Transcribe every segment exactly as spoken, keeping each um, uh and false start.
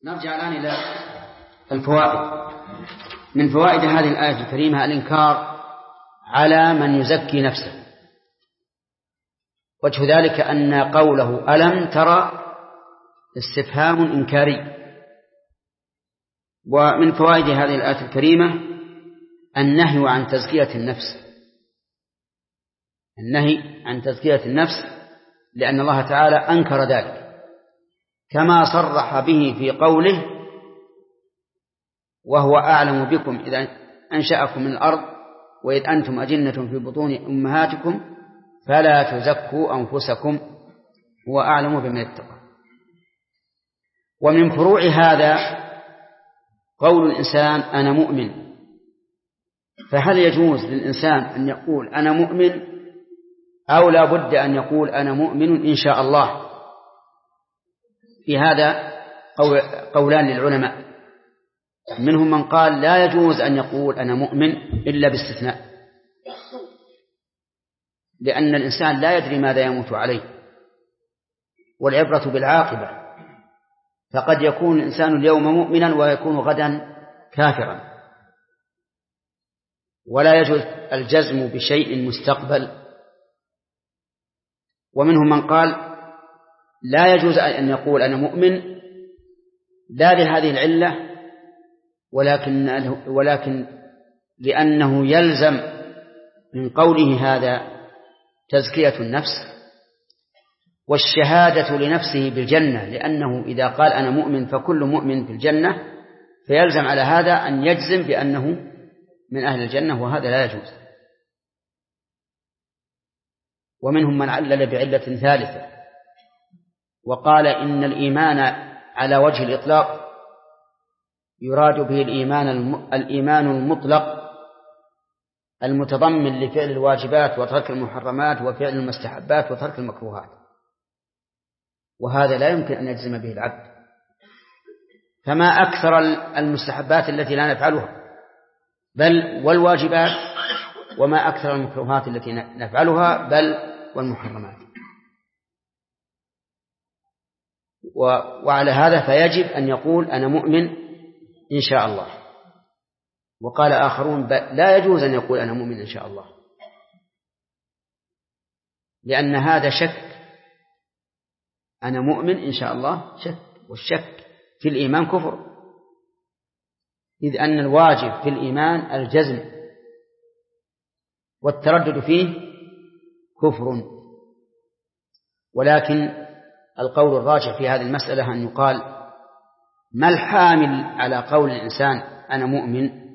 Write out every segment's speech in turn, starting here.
نرجع الآن إلى الفوائد. من فوائد هذه الآية الكريمة الإنكار على من يزكي نفسه. وجه ذلك أن قوله ألم ترى استفهام إنكاري. ومن فوائد هذه الآية الكريمة النهي عن تزكية النفس، النهي عن تزكية النفس لأن الله تعالى أنكر ذلك كما صرح به في قوله وهو أعلم بكم إذا أنشأكم من الأرض وإذ أنتم أجنة في بطون أمهاتكم فلا تزكوا أنفسكم هو أعلم بمن اتقى. ومن فروع هذا قول الإنسان أنا مؤمن. فهل يجوز للإنسان أن يقول أنا مؤمن أو لا بد أن يقول أنا مؤمن إن شاء الله؟ في هذا قولان للعلماء، منهم من قال لا يجوز أن يقول أنا مؤمن إلا باستثناء، لأن الإنسان لا يدري ماذا يموت عليه والعبرة بالعاقبة، فقد يكون الإنسان اليوم مؤمنا ويكون غدا كافرا، ولا يجوز الجزم بشيء مستقبل. ومنهم من قال لا يجوز أن يقول أنا مؤمن لا لهذه العلة ولكن, ولكن لأنه يلزم من قوله هذا تزكية النفس والشهادة لنفسه بالجنة، لأنه إذا قال أنا مؤمن فكل مؤمن في الجنة، فيلزم على هذا أن يجزم بأنه من أهل الجنة، وهذا لا يجوز. ومنهم من علل بعلة ثالثة وقال إن الإيمان على وجه الإطلاق يراد به الإيمان الإيمان المطلق المتضمن لفعل الواجبات وترك المحرمات وفعل المستحبات وترك المكروهات، وهذا لا يمكن أن يجزم به العبد. فما أكثر المستحبات التي لا نفعلها بل والواجبات، وما أكثر المكروهات التي نفعلها بل والمحرمات. وعلى هذا فيجب أن يقول أنا مؤمن إن شاء الله. وقال آخرون لا يجوز أن يقول أنا مؤمن إن شاء الله، لأن هذا شك. أنا مؤمن إن شاء الله شك، والشك في الإيمان كفر، إذ أن الواجب في الإيمان الجزم والتردد فيه كفر. ولكن القول الراجح في هذه المسألة أن يقال ما الحامل على قول الإنسان أنا مؤمن،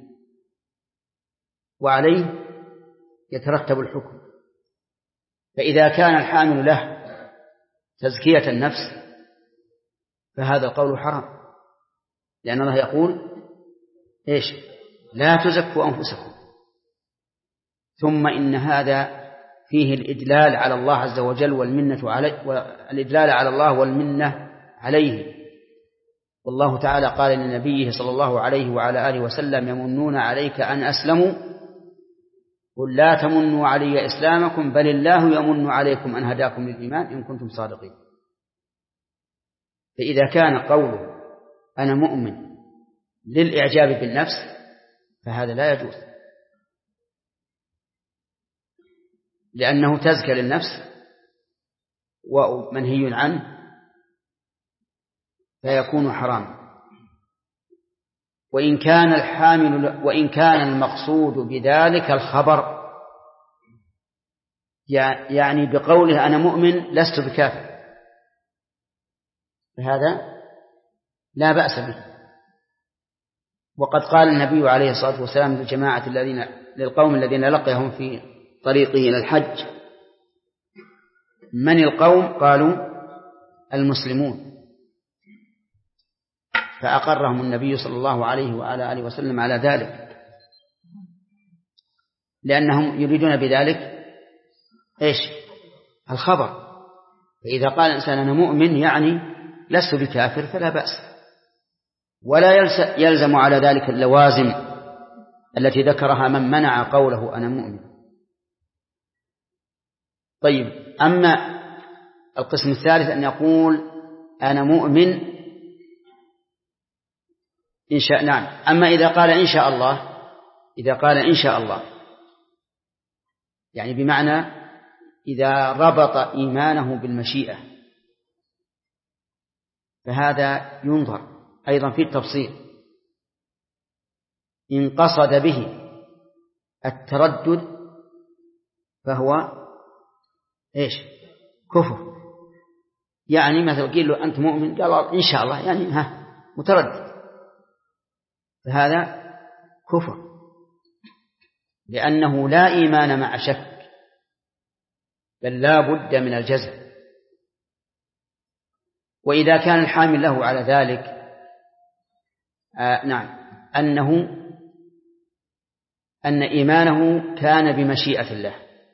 وعليه يترتب الحكم. فإذا كان الحامل له تزكية النفس فهذا القول حرام، لأن الله يقول إيش؟ لا تزكوا أنفسكم. ثم إن هذا فيه الإدلال على الله عز وجل والمنة عليه، والإدلال على الله والمنة عليه. والله تعالى قال لنبيه صلى الله عليه وعلى آله وسلم يمنون عليك أن أسلموا قل لا تمنوا علي إسلامكم بل الله يمن عليكم أن هداكم للإيمان إن كنتم صادقين. فإذا كان قوله أنا مؤمن للإعجاب بالنفس فهذا لا يجوز، لأنه تزكى للنفس ومنهي عنه فيكون حرام. وإن كان الحامل وإن كان المقصود بذلك الخبر، يعني بقوله أنا مؤمن لست بكافر، فهذا لا بأس به. وقد قال النبي عليه الصلاة والسلام للجماعة الذين للقوم الذين لقيهم في طريقه إلى الحج من القوم؟ قالوا المسلمون، فأقرهم النبي صلى الله عليه وعلى آله وسلم على ذلك، لأنهم يريدون بذلك إيش؟ الخبر. فإذا قال الإنسان أنا مؤمن يعني لست بكافر فلا بأس، ولا يلزم على ذلك اللوازم التي ذكرها من منع قوله أنا مؤمن. طيب، أما القسم الثالث أن يقول أنا مؤمن إن شاء نعم. أما إذا قال إن شاء الله، إذا قال إن شاء الله يعني بمعنى إذا ربط إيمانه بالمشيئة، فهذا ينظر أيضا في التفصيل. إن قصد به التردد فهو إيش؟ كفر. يعني مثل قيل له أنت مؤمن، قال إن شاء الله، يعني ها متردد، فهذا كفر، لأنه لا إيمان مع شك، بل لا بد من الجزم. وإذا كان الحامل له على ذلك آه نعم أنه أن إيمانه كان بمشيئة الله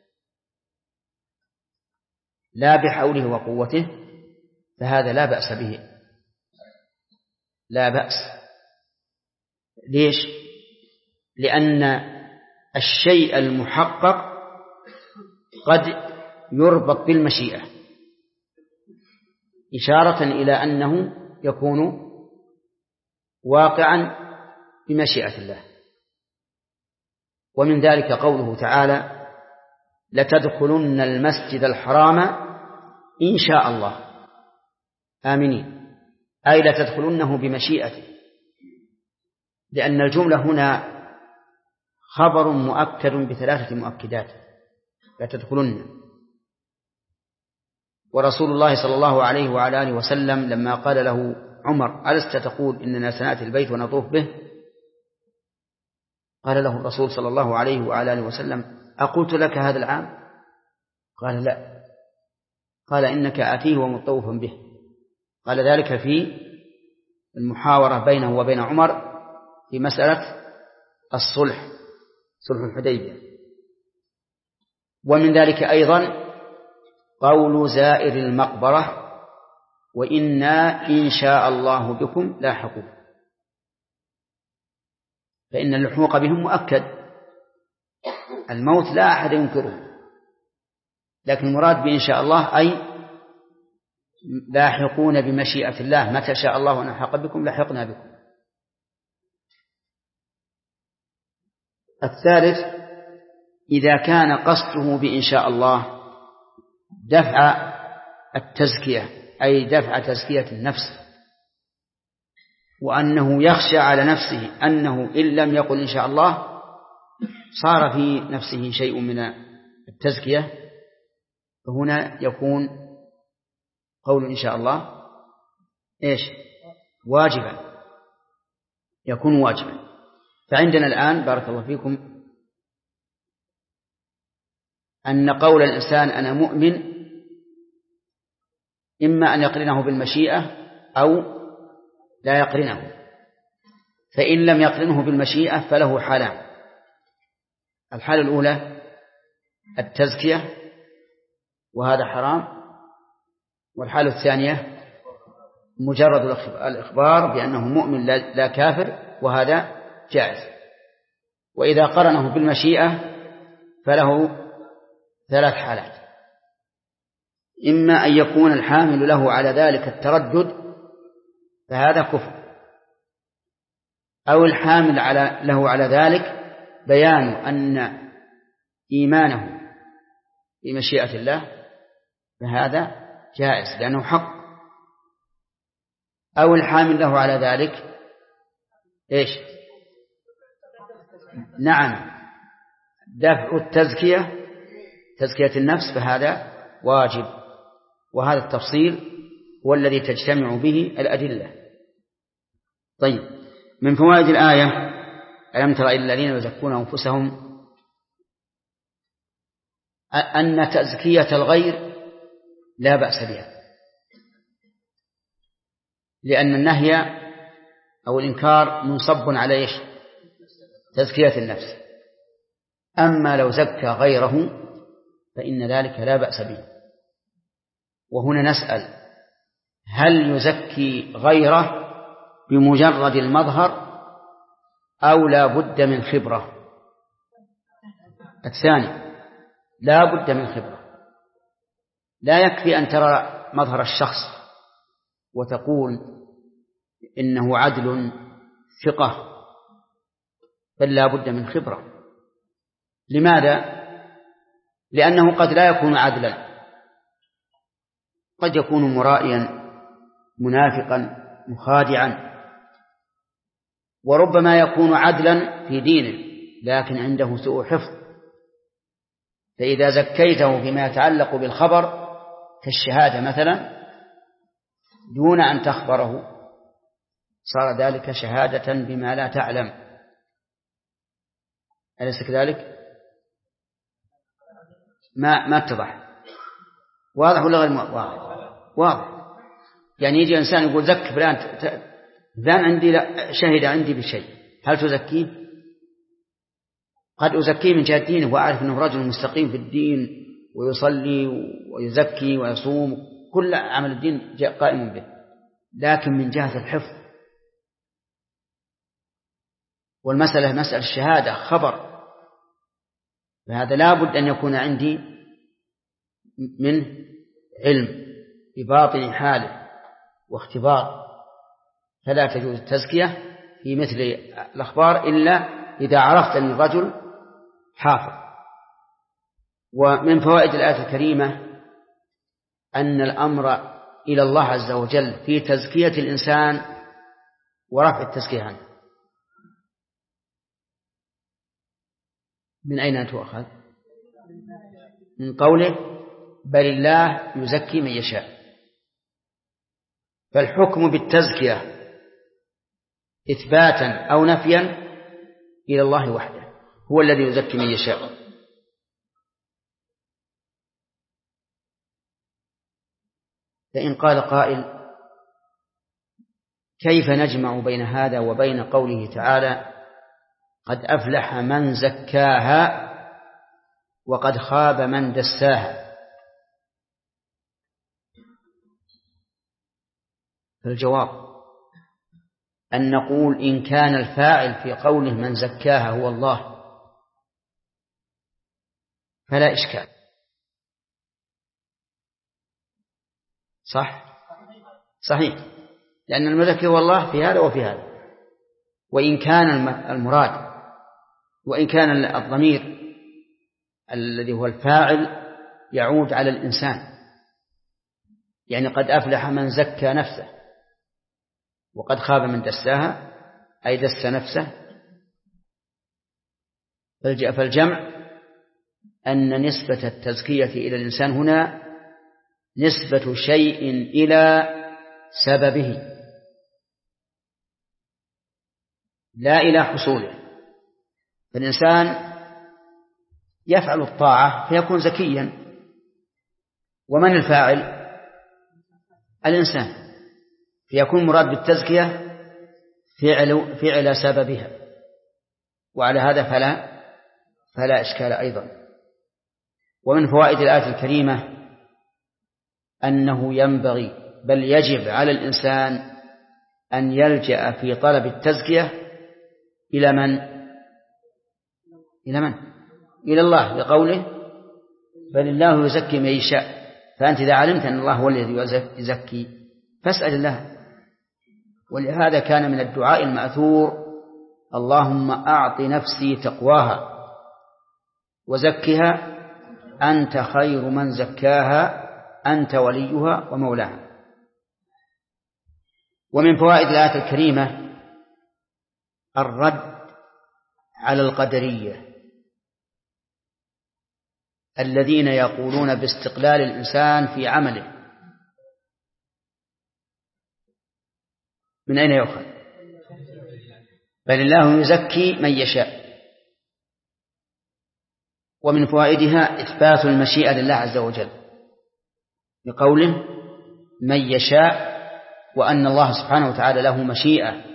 لا بحوله وقوته، فهذا لا بأس به، لا بأس. ليش؟ لأن الشيء المحقق قد يربط بالمشيئة، إشارة إلى أنه يكون واقعا بمشيئة الله. ومن ذلك قوله تعالى لتدخلن المسجد الحرام إن شاء الله آمنين، أي لتدخلنه بمشيئته، لأن الجملة هنا خبر مؤكد بثلاثة مؤكدات، لتدخلن. ورسول الله صلى الله عليه وعلى آله وسلم لما قال له عمر ألست تقول إننا سنأتي البيت ونطوف به؟ قال له الرسول صلى الله عليه وعلى آله وسلم أقلت لك هذا العام؟ قال لا. قال إنك آتيه ومطوفا به. قال ذلك في المحاورة بينه وبين عمر في مسألة الصلح، صلح الحديبية. ومن ذلك أيضا قول زائر المقبرة وإنا إن شاء الله بكم لاحقون، فإن اللحوق بهم مؤكد، الموت لا أحد ينكره، لكن المراد بإن شاء الله أي لاحقون بمشيئة الله، متى شاء الله أن نلحق بكم لحقنا بكم. الثالث إذا كان قصده بإن شاء الله دفع التزكية، أي دفع تزكية النفس، وأنه يخشى على نفسه أنه إن لم يقل إن شاء الله صار في نفسه شيء من التزكية، فهنا يكون قول إن شاء الله إيش؟ واجبا، يكون واجبا. فعندنا الآن بارك الله فيكم أن قول الإنسان أنا مؤمن إما أن يقرنه بالمشيئة أو لا يقرنه، فإن لم يقرنه بالمشيئة فله حالان: الحالة الأولى التزكية وهذا حرام، والحالة الثانية مجرد الإخبار بأنه مؤمن لا كافر، وهذا جائز. وإذا قرنه بالمشيئة فله ثلاث حالات: إما أن يكون الحامل له على ذلك التردد فهذا كفر، أو الحامل على له على ذلك بيان أن إيمانه بمشيئة الله فهذا جائز لأنه حق، أو الحامل له على ذلك إيش؟ نعم، دفع التزكية، تزكية النفس، فهذا واجب. وهذا التفصيل هو الذي تجتمع به الأدلة. طيب، من فوائد الآية: ألم تر إلى الذين يزكون أنفسهم، أن تزكية الغير لا بأس بها، لأن النهي أو الإنكار منصب على إيش؟ تزكية النفس. أما لو زكى غيره فإن ذلك لا بأس به. وهنا نسأل: هل يزكي غيره بمجرد المظهر أو لا بد من خبرة؟ الثاني، لا بد من خبرة. لا يكفي أن ترى مظهر الشخص وتقول إنه عدل ثقة، بل لا بد من خبرة. لماذا؟ لأنه قد لا يكون عدلا، قد يكون مرائيا منافقا مخادعا، وربما يكون عدلا في دينه لكن عنده سوء حفظ. فإذا زكيته فيما يتعلق بالخبر كالشهادة مثلا دون أن تخبره صار ذلك شهادة بما لا تعلم. أليس كذلك؟ ما ما اتضح. واضح ولا غير واضح؟ واضح. يعني يجي إنسان يقول زك فلان فلان عندي لا شهد عندي بشيء، هل تزكيه؟ قد أزكيه من جهة دينه وأعرف أنه رجل مستقيم في الدين ويصلي ويزكي ويصوم، كل عمل الدين جاء قائم به، لكن من جهة الحفظ. والمسألة مسألة الشهادة خبر، فهذا لا بد أن يكون عندي من علم بباطن حاله واختبار، فلا تجوز التزكية في مثل الأخبار إلا إذا عرفت أن الرجل حافظ. ومن فوائد الآية الكريمة أن الأمر إلى الله عز وجل في تزكية الإنسان ورفع التزكية عنه. من أين تؤخذ؟ من قوله بل الله يزكي من يشاء. فالحكم بالتزكية إثباتا أو نفيا إلى الله وحده، هو الذي يزكي من يشاء. فإن قال قائل كيف نجمع بين هذا وبين قوله تعالى قد أفلح من زكاها وقد خاب من دساها؟ فالجواب أن نقول إن كان الفاعل في قوله من زكاها هو الله فلا إشكال، صح؟ صحيح، لأن المزكي هو الله في هذا وفي هذا. وإن كان المراد وإن كان الضمير الذي هو الفاعل يعود على الإنسان، يعني قد أفلح من زكى نفسه وقد خاب من دساها أي دس نفسه. فالجمع أن نسبة التزكية إلى الإنسان هنا نسبة شيء إلى سببه لا إلى حصوله. فالإنسان يفعل الطاعة فيكون زكيا، ومن الفاعل؟ الإنسان، فيكون مراد بالتزكية فعل, فعل سببها، وعلى هذا فلا, فلا إشكال أيضا. ومن فوائد الآية الكريمة أنه ينبغي بل يجب على الإنسان أن يلجأ في طلب التزكية إلى من؟ إلى من؟ إلى الله، لقوله بل الله يزكي من يشاء. فأنت إذا علمت أن الله هو الذي يزكي فاسأل الله. ولهذا كان من الدعاء المأثور اللهم أعط نفسي تقواها وزكها أنت خير من زكاها أنت وليها ومولاها. ومن فوائد الآية الكريمة الرد على القدرية الذين يقولون باستقلال الإنسان في عمله. من أين يؤخذ؟ بل الله يزكي من يشاء. ومن فوائدها إثبات المشيئة لله عز وجل بقوله من يشاء، وأن الله سبحانه وتعالى له مشيئة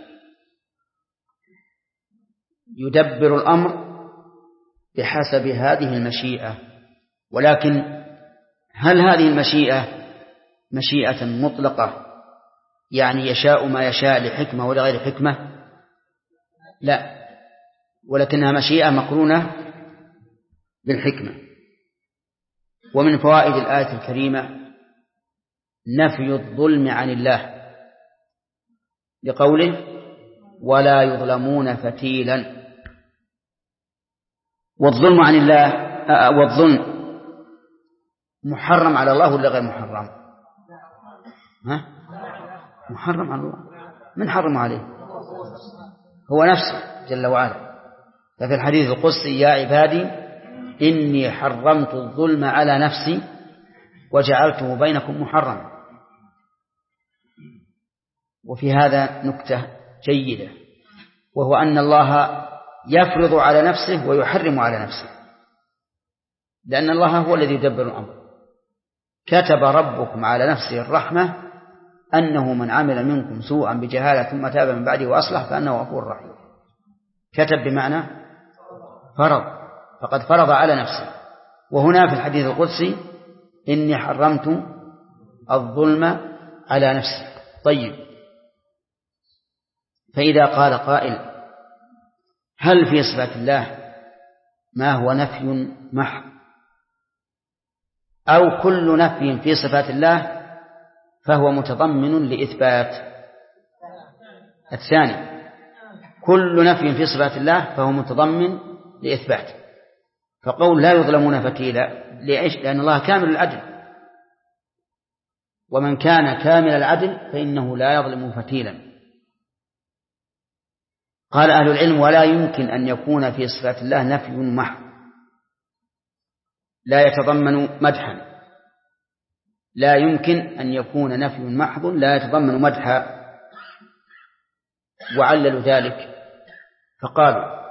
يدبر الأمر بحسب هذه المشيئة. ولكن هل هذه المشيئة مشيئة مطلقة يعني يشاء ما يشاء لحكمة ولا غير حكمة؟ لا، ولكنها مشيئة مقرونة بالحكمة. ومن فوائد الآية الكريمة نفي الظلم عن الله لقوله ولا يظلمون فتيلا. والظلم عن الله والظلم محرم على الله ولا غير محرم؟ ها؟ محرم على الله. من حرم عليه؟ هو نفسه جل وعلا. ففي الحديث القدسي: يا عبادي إني حرمت الظلم على نفسي وجعلته بينكم محرما. وفي هذا نكتة جيدة، وهو أن الله يفرض على نفسه ويحرم على نفسه، لأن الله هو الذي يدبر الأمر. كتب ربكم على نفسه الرحمة أنه من عمل منكم سوءا بجهالة ثم تاب من بعده وأصلح فأنه غفور رحيم. كتب بمعنى فرض، فقد فرض على نفسه. وهنا في الحديث القدسي: إني حرمت الظلم على نفسي. طيب، فإذا قال قائل: هل في صفات الله ما هو نفي محض، أو كل نفي في صفات الله فهو متضمن لإثبات؟ الثاني: كل نفي في صفات الله فهو متضمن لإثبات. فقول لا يظلمون فتيلا، ليش؟ لأن الله كامل العدل، ومن كان كامل العدل فإنه لا يظلم فتيلا. قال أهل العلم: ولا يمكن أن يكون في صفات الله نفي محض لا يتضمن مدحا، لا يمكن أن يكون نفي محض لا يتضمن مدحا. وعللوا ذلك فقالوا: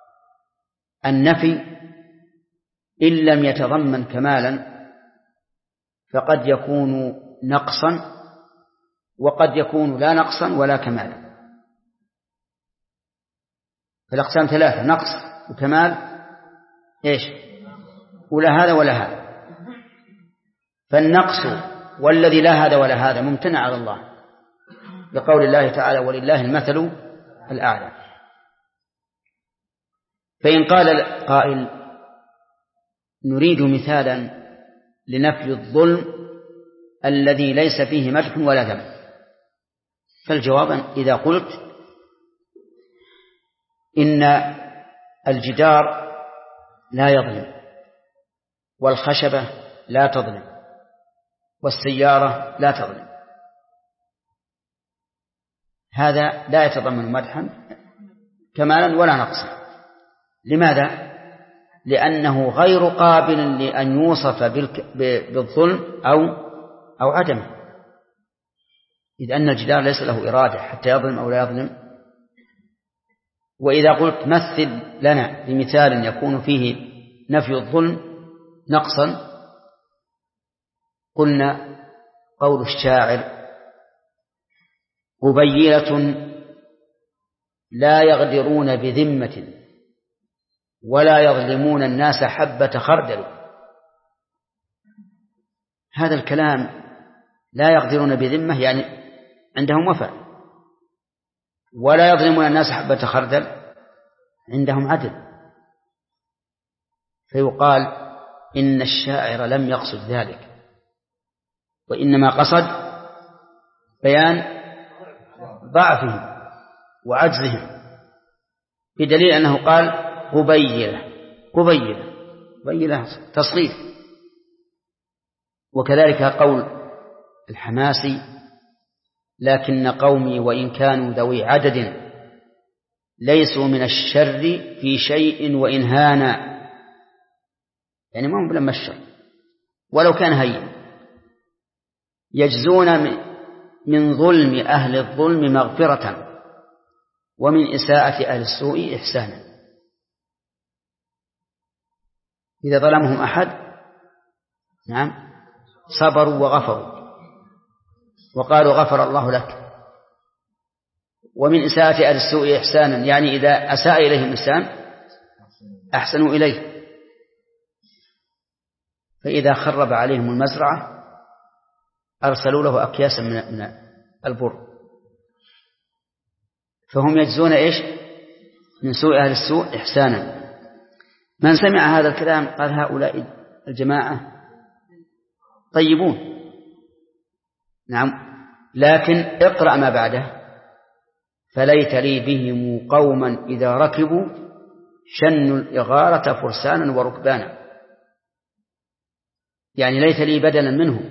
النفي إن لم يتضمن كمالا فقد يكون نقصا، وقد يكون لا نقصا ولا كمالا. فالأقسام ثلاثة: نقص وكمال إيش؟ ولا هذا ولا هذا. فالنقص والذي لا هذا ولا هذا ممتنع على الله، بقول الله تعالى: ولله المثل الأعلى. فإن قال قائل: نريد مثالا لنفي الظلم الذي ليس فيه مدح ولا ذم، فالجواب: إذا قلت إن الجدار لا يظلم، والخشبة لا تظلم، والسيارة لا تظلم، هذا لا يتضمن مدحا كمالا ولا نقصا. لماذا؟ لأنه غير قابل لأن يوصف بالظلم أو أو عدمه، إذ أن الجدار ليس له إرادة حتى يظلم أو لا يظلم. وإذا قلت مثل لنا بمثال يكون فيه نفي الظلم نقصا، قلنا قول الشاعر: قبيلة لا يغدرون بذمة ولا يظلمون الناس حبة خردل. هذا الكلام لا يغدرون بذمة يعني عندهم وفاء، ولا يظلمون الناس حبة خردل عندهم عدل. فيقال إن الشاعر لم يقصد ذلك، وإنما قصد بيان ضعفهم وعجزهم، بدليل أنه قال قبيلة. قبيلة قبيلة تصغير. وكذلك قول الحماسي: لكن قومي وإن كانوا ذوي عدد ليسوا من الشر في شيء وإن هانا، يعني ما هم بلما الشر ولو كان هين، يجزون من ظلم أهل الظلم مغفرة ومن إساءة أهل السوء إحسانا. إذا ظلمهم أحد نعم صبروا وغفروا وقالوا غفر الله لك. ومن إساءة أهل السوء إحسانا، يعني إذا أساء إليهم إنسان أحسنوا إليه. فإذا خرب عليهم المزرعة أرسلوا له أكياسا من البر. فهم يجزون إيش؟ من سوء أهل السوء إحسانا. من سمع هذا الكلام قال: هؤلاء الجماعة طيبون. نعم، لكن اقرأ ما بعده: فليت لي بهم قوما إذا ركبوا شنوا الإغارة فرسانا وركبانا، يعني ليت لي بدلا منهم.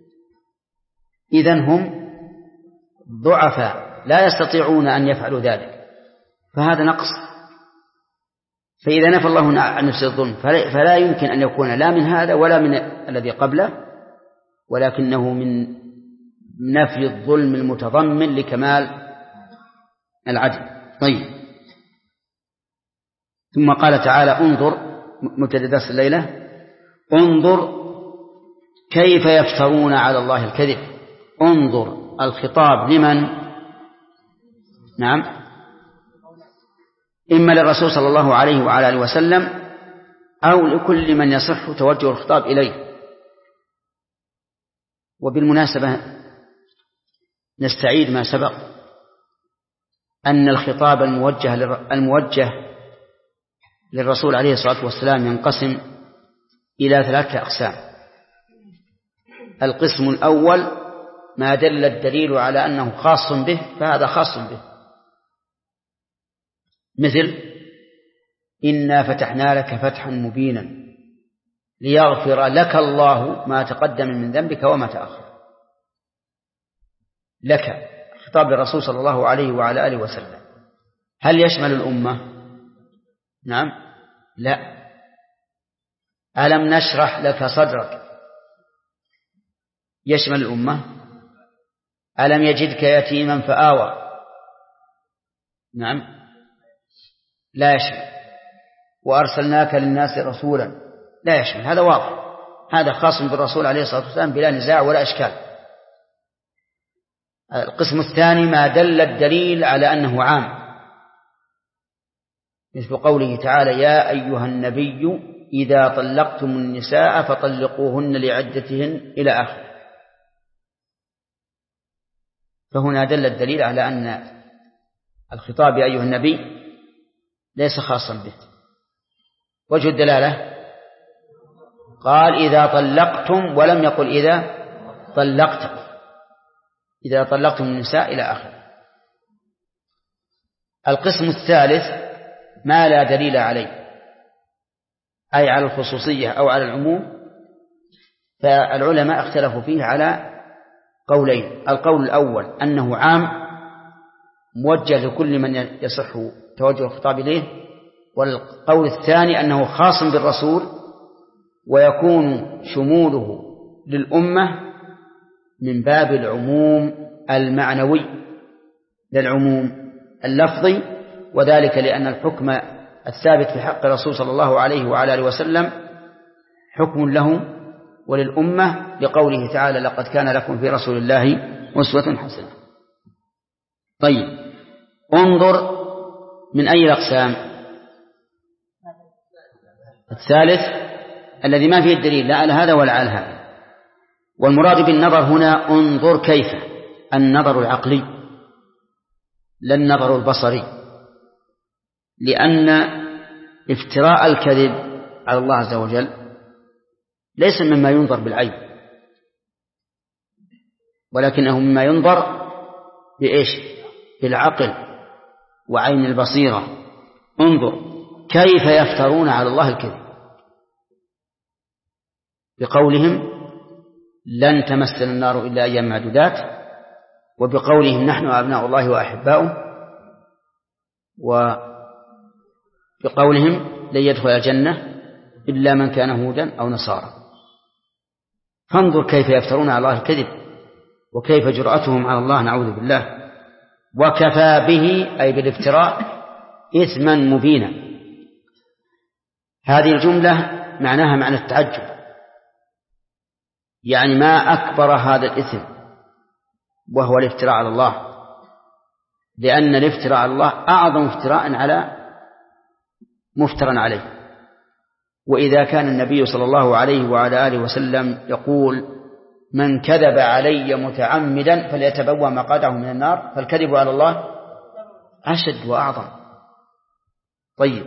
إذن هم ضعفاء لا يستطيعون أن يفعلوا ذلك، فهذا نقص. فإذا نفى الله عن نفسه الظلم فلا يمكن أن يكون لا من هذا ولا من الذي قبله، ولكنه من نفي الظلم المتضمن لكمال العدل. طيب، ثم قال تعالى: انظر، مبتدأ درس الليلة، انظر كيف يفترون على الله الكذب. انظر الخطاب لمن؟ نعم، إما للرسول صلى الله عليه وعلى آله وسلم أو لكل من يصح توجه الخطاب إليه. وبالمناسبة نستعيد ما سبق أن الخطاب الموجه الموجه للرسول عليه الصلاة والسلام ينقسم إلى ثلاثة أقسام. القسم الأول ما دل الدليل على أنه خاص به فهذا خاص به، مثل: إنا فتحنا لك فتحا مبينا ليغفر لك الله ما تقدم من ذنبك وما تأخر. لك خطاب للرسول صلى الله عليه وعلى آله وسلم، هل يشمل الأمة؟ نعم، لا. ألم نشرح لك صدرك يشمل الأمة؟ ألم يجدك يتيما فآوى؟ نعم، لا يشمل. وأرسلناك للناس رسولا، لا يشمل. هذا واضح، هذا خاص بالرسول عليه الصلاة والسلام بلا نزاع ولا إشكال. القسم الثاني ما دل الدليل على أنه عام، مثل قوله تعالى: يا أيها النبي إذا طلقتم النساء فطلقوهن لعدتهن إلى آخره. فهنا دل الدليل على أن الخطاب يا أيها النبي ليس خاصا به. وجه الدلالة قال: إذا طلقتم، ولم يقل إذا طلقتم. إذا طلقتم النساء إلى آخره. القسم الثالث ما لا دليل عليه، أي على الخصوصية أو على العموم، فالعلماء اختلفوا فيه على قولين. القول الأول أنه عام موجه لكل من يصح توجه الخطاب إليه، والقول الثاني أنه خاص بالرسول ويكون شموله للأمة من باب العموم المعنوي للعموم اللفظي، وذلك لأن الحكم الثابت في حق الرسول صلى الله عليه وعلى آله وسلم حكم له وللأمة، لقوله تعالى: لقد كان لكم في رسول الله أسوة حسنة. طيب، انظر من أي الأقسام؟ الثالث الذي ما فيه الدليل لا على هذا ولا على هذا. والمراد بالنظر هنا انظر كيف، النظر العقلي لا النظر البصري، لأن افتراء الكذب على الله عز وجل ليس مما ينظر بالعين، ولكنه مما ينظر بإيش؟ بالعقل وعين البصيرة. انظر كيف يفترون على الله الكذب بقولهم لن تمسنا النار إلا أيام معدودات، وبقولهم نحن أبناء الله وأحباؤه، وبقولهم لن يدخل الجنة إلا من كان هودا أو نصارى. فانظر كيف يفترون على الله الكذب وكيف جرأتهم على الله، نعوذ بالله. وكفى به أي بالافتراء إثما مبينا. هذه الجملة معناها معنى التعجب، يعني ما أكبر هذا الإثم وهو الافتراء على الله، لأن الافتراء على الله أعظم افتراء على مفترى عليه. وإذا كان النبي صلى الله عليه وعلى آله وسلم يقول: من كذب علي متعمدا فليتبوأ مقعده من النار، فالكذب على الله أشد وأعظم. طيب،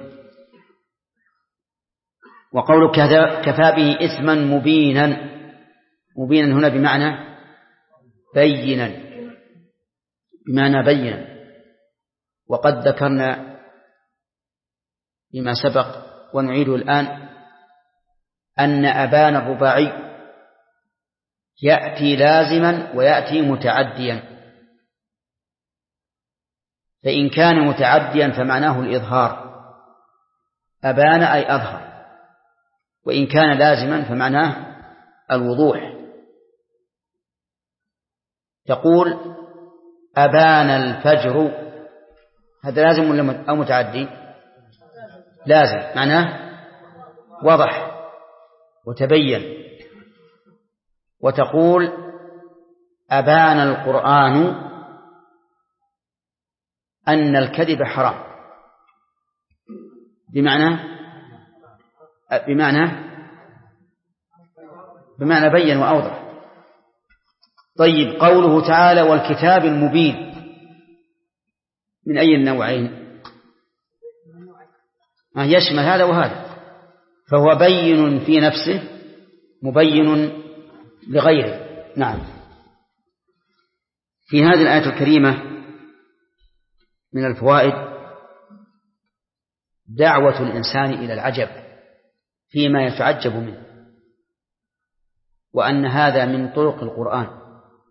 وقول كفى به إثما مبينا، مبينا هنا بمعنى بينا، بمعنى بينا، وقد ذكرنا فيما سبق ونعيده الآن أن أبان الرباعي يأتي لازما ويأتي متعديا، فإن كان متعديا فمعناه الإظهار، أبان أي أظهر، وإن كان لازما فمعناه الوضوح. تقول أبان الفجر، هذا لازم أو متعدي؟ لازم، معناه وضح وتبين. وتقول أبان القرآن أن الكذب حرام، بمعنى بمعنى بمعنى بين وأوضح. طيب، قوله تعالى والكتاب المبين من أي النوعين؟ يشمل هذا وهذا، فهو بين في نفسه مبين لغيره. نعم. في هذه الآية الكريمة من الفوائد دعوة الإنسان إلى العجب فيما يتعجب منه، وأن هذا من طرق القرآن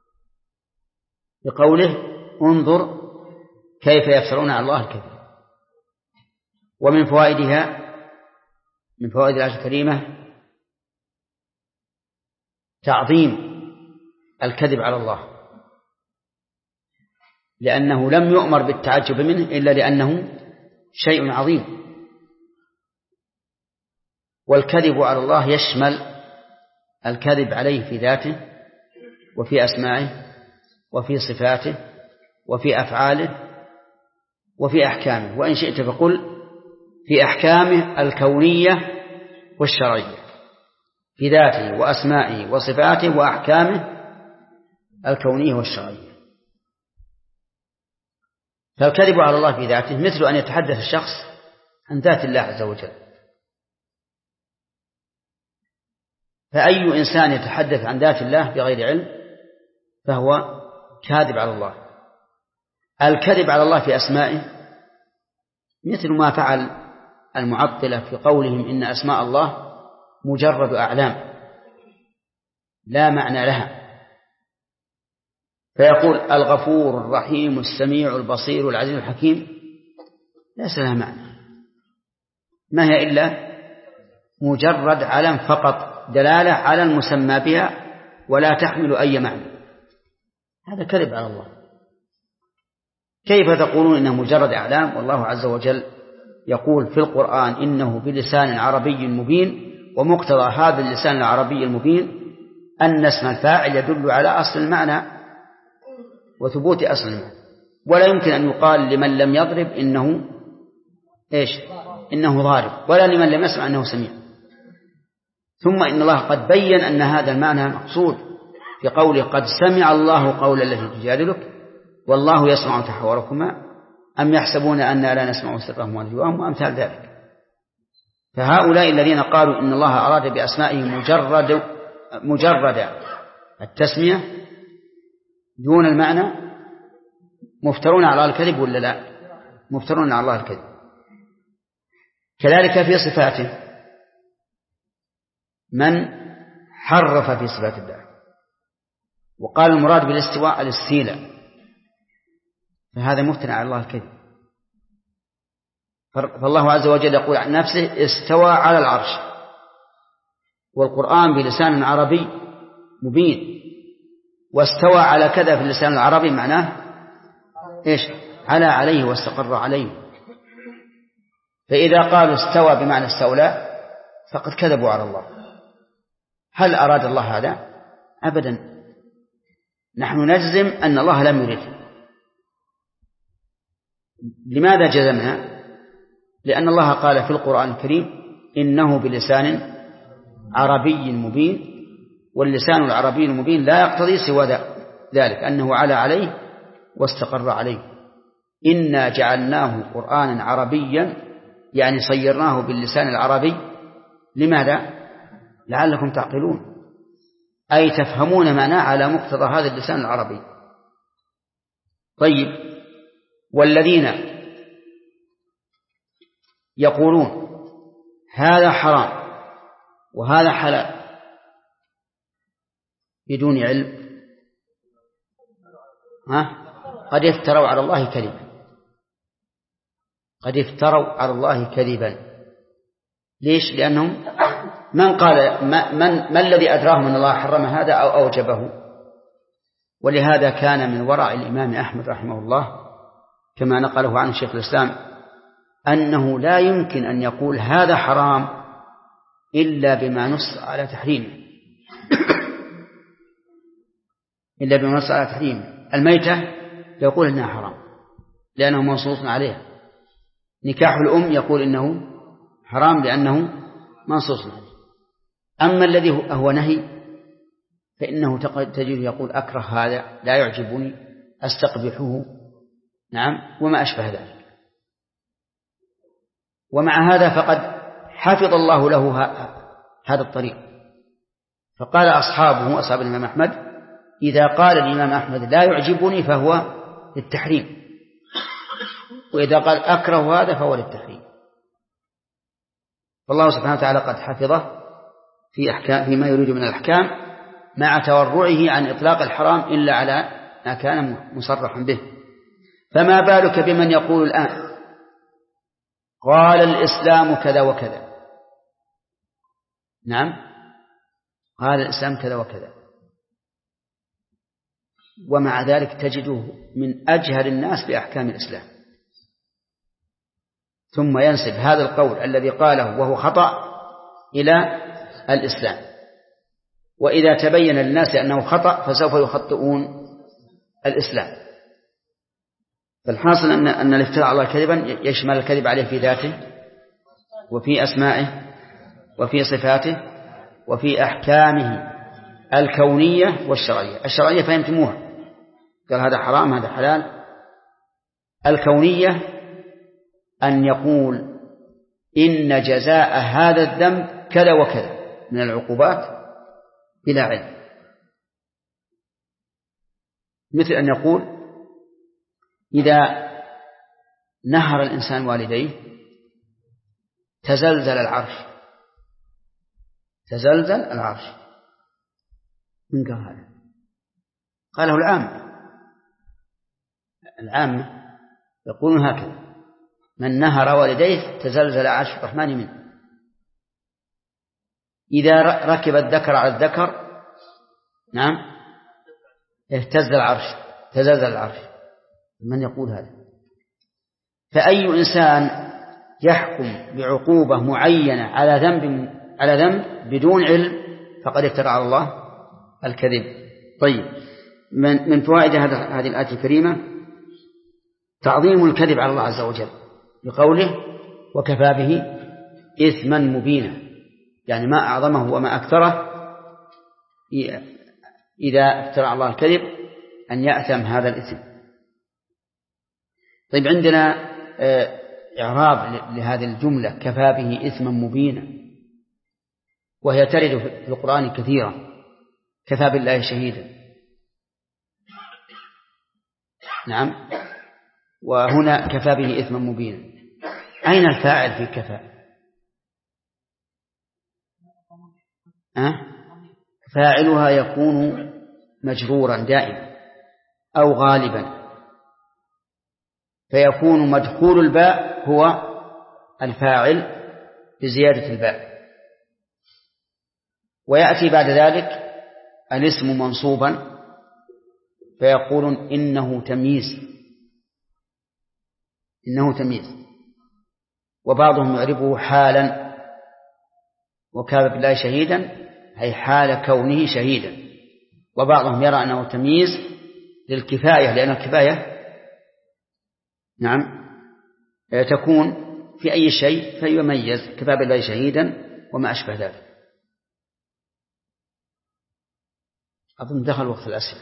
بقوله انظر كيف يفترون على الله الكذب. ومن فوائدها من فوائد الآية الكريمة تعظيم الكذب على الله، لأنه لم يؤمر بالتعجب منه إلا لأنه شيء عظيم. والكذب على الله يشمل الكذب عليه في ذاته وفي أسمائه وفي صفاته وفي أفعاله وفي أحكامه، وإن شئت فقل في أحكامه الكونية والشرعية، في ذاته وأسمائه وصفاته وأحكامه الكونية والشرعية. فالكذب على الله في ذاته مثل أن يتحدث الشخص عن ذات الله عز وجل، فأي إنسان يتحدث عن ذات الله بغير علم فهو كاذب على الله. الكذب على الله في أسمائه مثل ما فعل المعطلة في قولهم إن أسماء الله مجرد أعلام لا معنى لها، فيقول الغفور الرحيم السميع البصير العزيز الحكيم ليس لها معنى، ما هي إلا مجرد علم فقط، دلالة على المسمى بها ولا تحمل أي معنى. هذا كذب على الله. كيف تقولون إنه مجرد أعلام والله عز وجل يقول في القرآن إنه بلسان عربي مبين، ومقتضى هذا اللسان العربي المبين أن اسم الفاعل يدل على أصل المعنى وثبوت أصل المعنى، ولا يمكن أن يقال لمن لم يضرب إنه إيش إنه ضارب، ولا لمن لم يسمع أنه سميع. ثم إن الله قد بين أن هذا المعنى مقصود في قوله قد سمع الله قول التي تجادلك والله يسمع تحاوركما أم يحسبون أننا لا نسمع سرهم ونجواهم وأمثال ذلك. فهؤلاء الذين قالوا إن الله أراد بأسمائه مجرد مجرد التسمية دون المعنى مفترون على الكذب ولا لا؟ مفترون على الله الكذب. كذلك في صفاته من حرف في صفات الله وقال المراد بالاستواء الاستيلاء، فهذا مفترى على الله الكذب. فالله عز وجل يقول عن نفسه استوى على العرش، والقرآن بلسان عربي مبين، واستوى على كذا في اللسان العربي معناه إيش؟ على عليه واستقر عليه. فإذا قالوا استوى بمعنى استولى فقد كذبوا على الله. هل أراد الله هذا؟ أبدا. نحن نجزم أن الله لم يرد. لماذا جزمنا؟ لأن الله قال في القرآن الكريم إنه بلسان عربي مبين، واللسان العربي المبين لا يقتضي سوى ذلك أنه على عليه واستقر عليه. إنا جعلناه قرآنا عربيا يعني صيرناه باللسان العربي. لماذا؟ لعلكم تعقلون، أي تفهمون معناه على مقتضى هذا اللسان العربي. طيب، والذين يقولون هذا حرام وهذا حلال بدون علم ها قد افتروا على الله كذبا قد افتروا على الله كذبا. ليش؟ لأنهم من قال ما, من ما الذي أدراهم أن الله حرم هذا أو أوجبه. ولهذا كان من ورع الإمام أحمد رحمه الله كما نقله عن شيخ الإسلام أنه لا يمكن أن يقول هذا حرام إلا بما نص على تحريمه إلا بما نص على تحريمه. الميتة يقول إنها حرام لأنه منصوص عليها. نكاح الأم يقول إنه حرام لأنه منصوص عليه. أما الذي هو نهي فإنه تجد يقول أكره هذا لا يعجبني أستقبحه نعم وما أشبه ذلك. ومع هذا فقد حفظ الله له هذا الطريق. فقال أصحابه أصحاب الإمام أحمد إذا قال الإمام أحمد لا يعجبني فهو للتحريم وإذا قال أكره هذا فهو للتحريم. فالله سبحانه وتعالى قد حفظه في أحكام فيما يريد من الأحكام مع تورعه عن إطلاق الحرام إلا على ما كان مصرحا به. فما بالك بمن يقول الآن قال الإسلام كذا وكذا. نعم قال الإسلام كذا وكذا ومع ذلك تجده من أجهل الناس بأحكام الإسلام ثم ينسب هذا القول الذي قاله وهو خطأ إلى الإسلام. وإذا تبين للناس أنه خطأ فسوف يخطئون الإسلام. فالحاصل أن أن الافتراء على الله كذبا يشمل الكذب عليه في ذاته وفي أسمائه وفي صفاته وفي أحكامه الكونية والشرعية. الشرعية فهمتموها قال هذا حرام هذا حلال. الكونية أن يقول إن جزاء هذا الذنب كذا وكذا من العقوبات بلا علم. مثل أن يقول إذا نهر الإنسان والديه تزلزل العرش تزلزل العرش. من قال هذا؟ قاله العامة. العامة يقولون هكذا من نهر والديه تزلزل عرش الرحمن منه. إذا ركب الذكر على الذكر نعم اهتز العرش تزلزل العرش. من يقول هذا؟ فأي إنسان يحكم بعقوبة معينة على ذنب على ذنب بدون علم فقد افترى على الله الكذب. طيب من من فوائد هذه الآية الكريمة تعظيم الكذب على الله عز وجل بقوله وكفى به إثما مبينا. يعني ما أعظمه وما أكثره إذا افترى على الله الكذب أن يأثم هذا الإثم. طيب عندنا إعراب لهذه الجملة كفى به إثما مبينا وهي ترد في القرآن كثيرا. كفى بالله شهيدا نعم وهنا كفى به إثما مبينا. أين الفاعل في كفى؟ أه؟ فاعلها يكون مجرورا دائما أو غالبا فيكون مدخول الباء هو الفاعل بزيادة الباء ويأتي بعد ذلك الاسم منصوبا فيقولون إنه تمييز إنه تمييز. وبعضهم يعربه حالا وكفى بالله شهيدا أي حال كونه شهيدا. وبعضهم يرى أنه تمييز للكفاية لأن الكفاية نعم تكون في أي شيء فيميز كفى بالله شهيدا وما أشبه ذلك. أظن دخل وقت الأسئلة.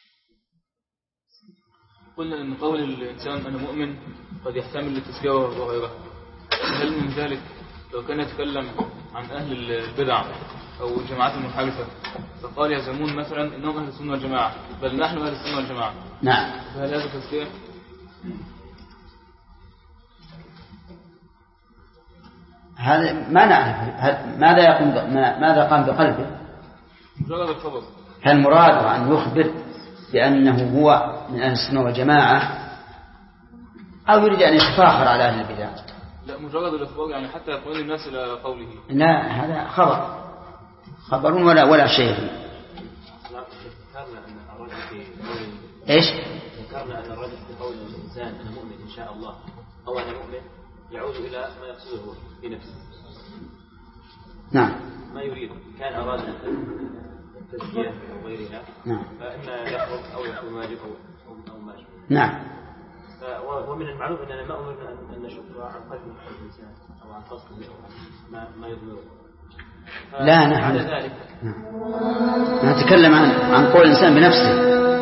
قلنا أن قول الإنسان أنا مؤمن قد يحتمل التزكية وغيرها. هل من ذلك لو كان يتكلم عن أهل البدع أو الجماعات المنحرفة فقال يزعمون مثلا إنهم أهل السنة والجماعة بل نحن أهل السنة والجماعة نعم فهل هذا تزكية؟ هذا ما نعرف ماذا يقوم ماذا قام بقلبه. مجرد الخبر. هل مراده أن يخبر بأنه هو من أهل السنة والجماعة أو يريد أن يتفاخر على أهل البدع؟ لا مجرد الإخبار يعني حتى يطمئن الناس إلى قوله. لا هذا خبر خبر ولا ولا شيء. إيش؟ ذكرنا أن الرجل في قول الإنسان أنا مؤمن إن شاء الله أو أنا مؤمن يعود إلى ما يقصده في نفسه. نعم. ما يريد كان أراد التزكية أو غيرها. نعم. فإما يخرج أو يكون واجب أو ما شابه. نعم. ومن المعلوم أننا ما أمرنا أن نشك عن قلب الإنسان أو عن قصده أو ما ما يضمره. لا نحن نتكلم عن عن قول الإنسان بنفسه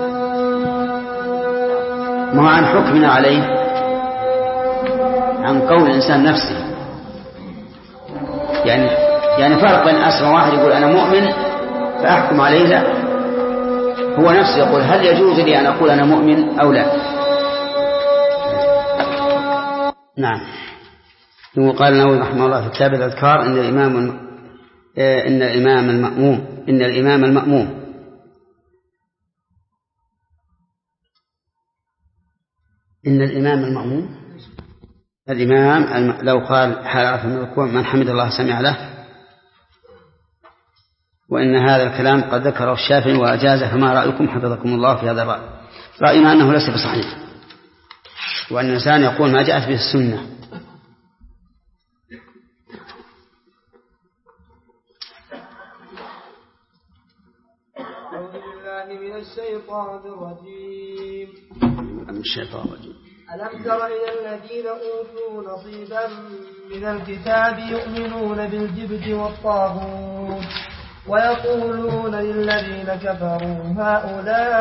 ما هو عن حكمنا عليه عن قول الإنسان نفسه. يعني يعني فرق بين أسرى واحد يقول أنا مؤمن فأحكم عليه، لا هو نفسه يقول هل يجوز لي أن أقول أنا مؤمن أو لا. نعم. وقال النووي رحمه الله في كتاب الأذكار إن الإمام إن الإمام المأموم إن الإمام المأموم إن الإمام المأموم الإمام لو قال حال عرف من الركوع من حمد الله سمع له. وإن هذا الكلام قد ذكره الشافعي وأجازه، فما رأيكم حفظكم الله في هذا الرأي؟ رأينا أنه ليس بصحيح، وأن الإنسان يقول ما جاءت به السنة. أعوذ بالله من الشيطان الرجيم. من الشيطان الرجيم. ألم تر إلى الذين أوتوا نصيبا من الكتاب يؤمنون بالجبت والطاغوت ويقولون للذين كفروا هؤلاء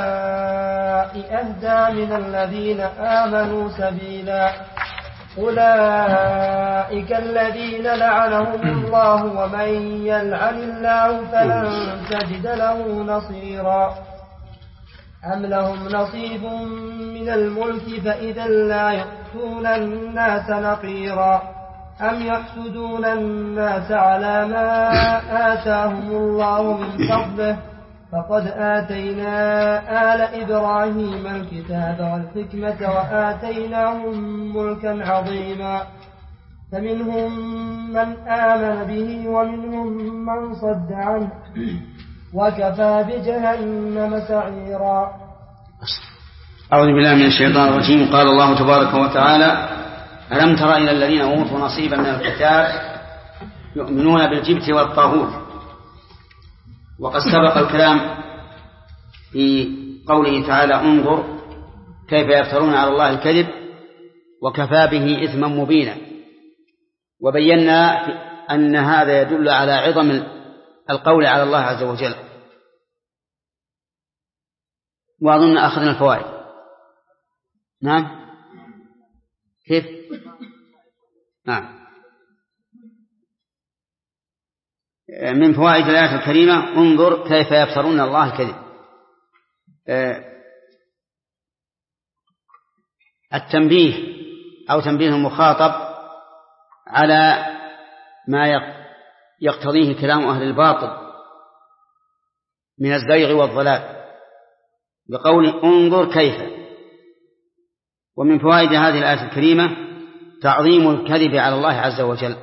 أهدى من الذين آمنوا سبيلا أولئك الذين لعنهم الله ومن يلعن الله فلن تجد له نصيرا أم لهم نصيب من الملك فإذا لا يؤتون الناس نقيرا أم يحسدون الناس على ما آتاهم الله من فضله فقد آتينا آل إبراهيم الكتاب والحكمة وآتيناهم ملكا عظيما فمنهم من آمن به ومنهم من صد عنه وكفى بجهنم سعيرا. أعوذ بالله من الشيطان الرجيم. قال الله تبارك وتعالى ألم تر إلى الذين أوتوا نصيبا من الكتاب يؤمنون بالجبت والطاغوت. وقد سبق الكلام في قوله تعالى انظر كيف يفترون على الله الكذب وكفى به إثما مبينا، وبينا أن هذا يدل على عظم القول على الله عز وجل. وأظن أخذنا الفوائد. نعم كيف؟ نعم. من فوائد الآية الكريمة انظر كيف يفترون الله الكذب. التنبيه أو تنبيه المخاطب على ما يقتضيه كلام أهل الباطل من الزيغ والضلال بقول انظر كيف. ومن فوائد هذه الآية الكريمة تعظيم الكذب على الله عز وجل،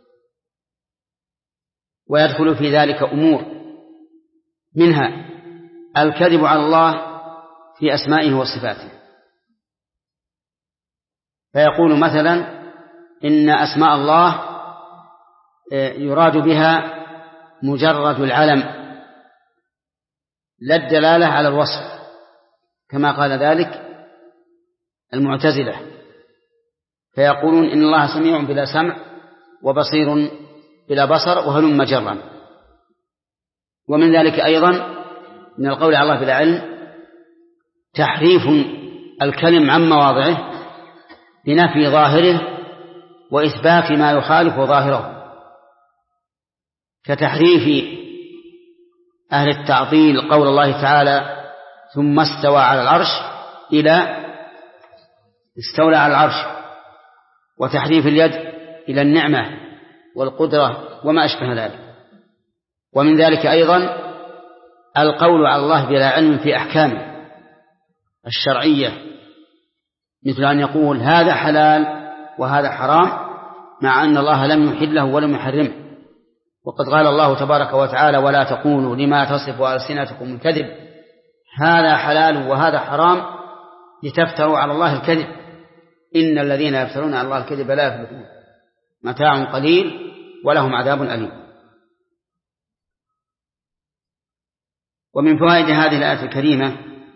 ويدخل في ذلك أمور منها الكذب على الله في أسمائه وصفاته، فيقول مثلا إن أسماء الله يراد بها مجرد العلم لا الدلالة على الوصف، كما قال ذلك المعتزلة، فيقولون إن الله سميع بلا سمع وبصير بلا بصر وهلم مجرا. ومن ذلك أيضا من القول على الله بلا علم تحريف الكلم عن مواضعه بنفي ظاهره وإثبات ما يخالف ظاهره، كتحريف أهل التعطيل قول الله تعالى ثم استوى على العرش إلى استولى على العرش، وتحريف اليد إلى النعمة والقدرة وما أشبه ذلك. ومن ذلك أيضا القول على الله بلا علم في أحكامه الشرعية، مثل أن يقول هذا حلال وهذا حرام مع أن الله لم يحله ولم يحرمه. وقد قال الله تبارك وتعالى ولا تقولوا لما تصف ألسنتكم الكذب هذا حلال وهذا حرام لتفتروا على الله الكذب إن الذين يفترون على الله الكذب لا يفلحون متاع قليل ولهم عذاب أليم. ومن فوائد هذه الآية الكريمة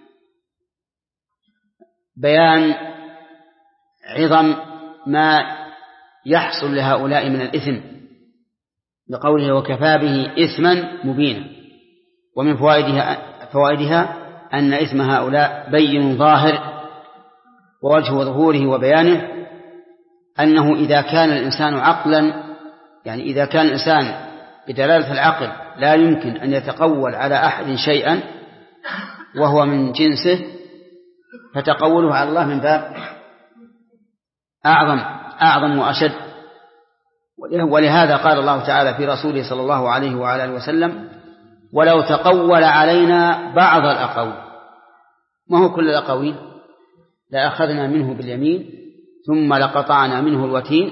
بيان عظم ما يحصل لهؤلاء من الإثم بقوله وكفى به إثما مبينا. ومن فوائدها, فوائدها أن إثم هؤلاء بين ظاهر، ووجه ظهوره وبيانه أنه إذا كان الإنسان عقلا، يعني إذا كان الإنسان بدلالة العقل لا يمكن أن يتقول على أحد شيئا وهو من جنسه، فتقوله على الله من باب أعظم أعظم وأشد. ولهذا قال الله تعالى في رسوله صلى الله عليه وعلى آله وسلم ولو تقول علينا بعض الأقاويل، ما هو كل الأقاويل، لأخذنا منه باليمين ثم لقطعنا منه الوتين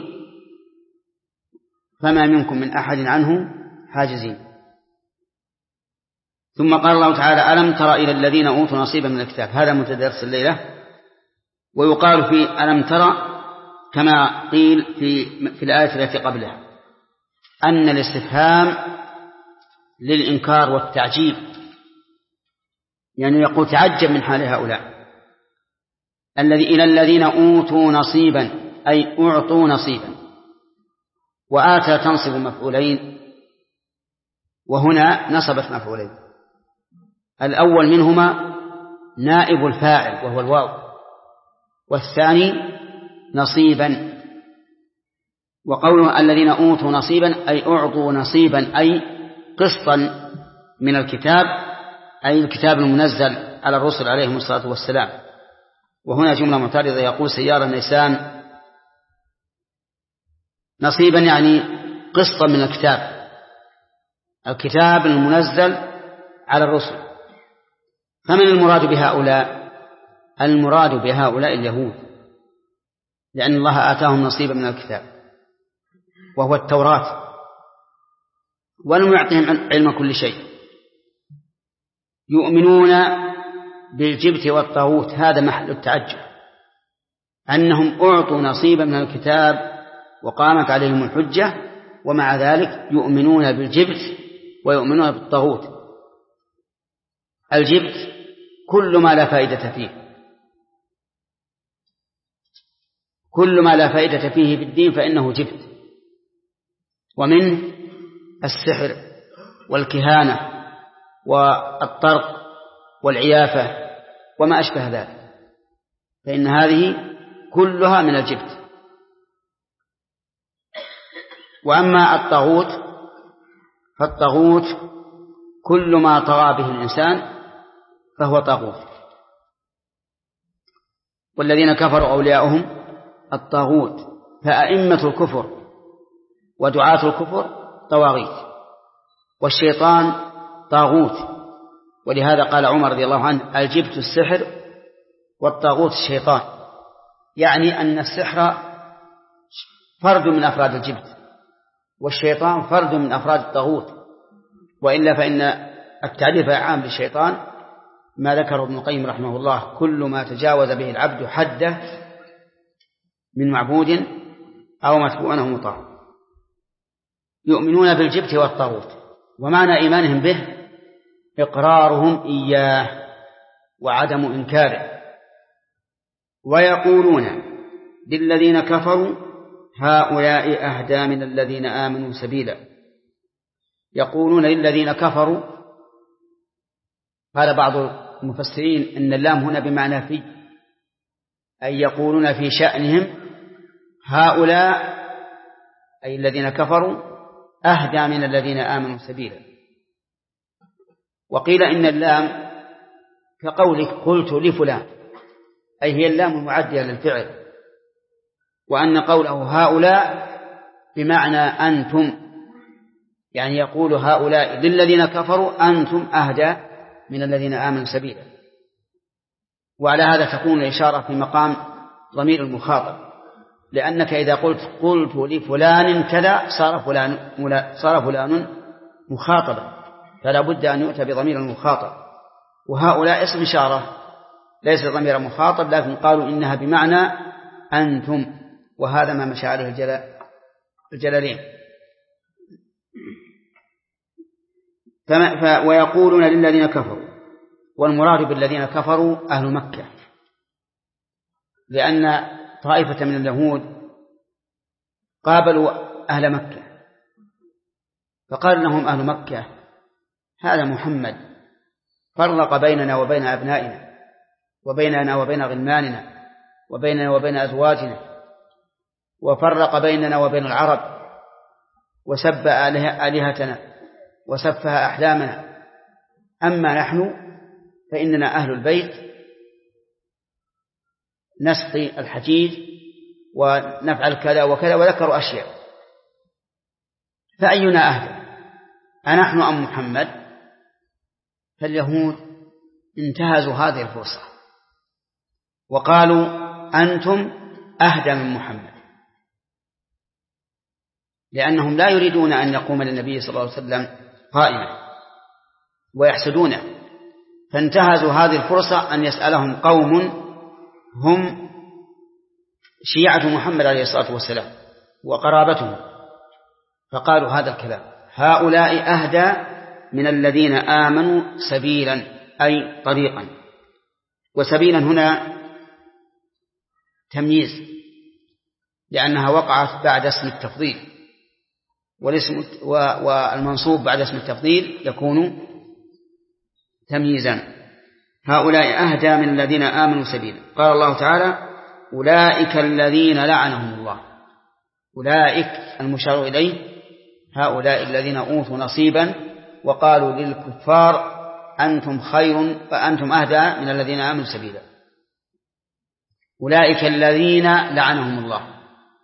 فما منكم من أحد عنه حاجزين. ثم قال الله تعالى ألم تر إلى الذين أوتوا نصيبا من الكتاب، هذا متدرس الليلة. ويقال في ألم تر كما قيل في, في الآية التي قبلها أن الاستفهام للإنكار والتعجيب، يعني يقول تعجب من حال هؤلاء. الذي إلى الذين أوتوا نصيبا أي أعطوا نصيبا، وآتى تنصب مفعولين، وهنا نصبت مفعولين. الأول منهما نائب الفاعل وهو الواو، والثاني نصيبا. وقوله الذين أوتوا نصيبا أي أعطوا نصيبا أي قسطا من الكتاب، أي الكتاب المنزل على الرسل عليهم الصلاة والسلام. وهنا جملة معترضة يقول سيارة نيسان نصيبا يعني قسطا من الكتاب، الكتاب المنزل على الرسل. فمن المراد بهؤلاء؟ المراد بهؤلاء اليهود، لأن الله آتاهم نصيبا من الكتاب وهو التوراة، ولم يعطهم علم كل شيء. يؤمنون بالجبت والطاغوت، هذا محل التعجب أنهم أعطوا نصيبا من الكتاب وقامت عليهم الحجة، ومع ذلك يؤمنون بالجبت ويؤمنون بالطاغوت. الجبت كل ما لا فائدة فيه، كل ما لا فائدة فيه في الدين فإنه جبت، ومن السحر والكهانة والطرق والعيافة وما أشبه ذلك، فإن هذه كلها من الجبت. وأما الطاغوت فالطاغوت كل ما طغى به الإنسان فهو طاغوت. والذين كفروا أولياؤهم الطاغوت، فأئمة الكفر ودعاة الكفر طواغيت، والشيطان طاغوت. ولهذا قال عمر رضي الله عنه الجبت السحر والطاغوت الشيطان، يعني أن السحر فرد من أفراد الجبت والشيطان فرد من أفراد الطاغوت. وإلا فإن التعريف عام للشيطان ما ذكره ابن القيم رحمه الله كل ما تجاوز به العبد حده من معبود أو متبوع أو مطاع. يؤمنون بالجبت والطاغوت، ومعنى إيمانهم به إقرارهم إياه وعدم إنكاره. ويقولون للذين كفروا هؤلاء أهدى من الذين آمنوا سبيلا. يقولون للذين كفروا، قال بعض المفسرين إن اللام هنا بمعنى في، أي يقولون في شأنهم هؤلاء أي الذين كفروا أهدى من الذين آمنوا سبيلا. وقيل إن اللام كقولك قلت لفلان، أي هي اللام المعدية للفعل، وأن قوله هؤلاء بمعنى أنتم، يعني يقول هؤلاء للذين كفروا أنتم أهدى من الذين آمنوا سبيلا. وعلى هذا تكون الإشارة في مقام ضمير المخاطب، لأنك إذا قلت قلت لفلان كذا صار فلان صار فلان مخاطبا، فلا بد أن يؤتى بضمير المخاطب. وهؤلاء اسم إشارة ليس ضمير مخاطب، لكن قالوا إنها بمعنى أنتم، وهذا ما مشى عليه الجلالين. ويقولون للذين كفروا، والمراد بالذين كفروا أهل مكة، لأن طائفة من اليهود قابلوا أهل مكة فقال لهم أهل مكة هذا محمد فرق بيننا وبين أبنائنا وبيننا وبين غلماننا وبيننا وبين أزواجنا، وفرق بيننا وبين العرب، وسب آلهتنا وسفه أحلامنا، أما نحن فإننا أهل البيت نسقي الحجيج ونفعل كذا وكذا، وذكروا أشياء. فأينا أهدى أنحن أم محمد؟ فاليهود انتهزوا هذه الفرصة وقالوا أنتم أهدى من محمد، لأنهم لا يريدون أن يقوم للنبي صلى الله عليه وسلم قائما ويحسدونه، فانتهزوا هذه الفرصة أن يسألهم قوم هم شيعة محمد عليه الصلاة والسلام وقرابته، فقالوا هذا الكلام هؤلاء أهدى من الذين آمنوا سبيلا أي طريقا. وسبيلا هنا تمييز لأنها وقعت بعد اسم التفضيل، والاسم والمنصوب بعد اسم التفضيل يكون تمييزا. هؤلاء أهدى من الذين آمنوا سبيلا. قال الله تعالى أولئك الذين لعنهم الله. أولئك المشار إليه هؤلاء الذين أوتوا نصيبا، وقالوا للكفار أنتم خير فأنتم أهدى من الذين آمنوا سبيلا. أولئك الذين لعنهم الله،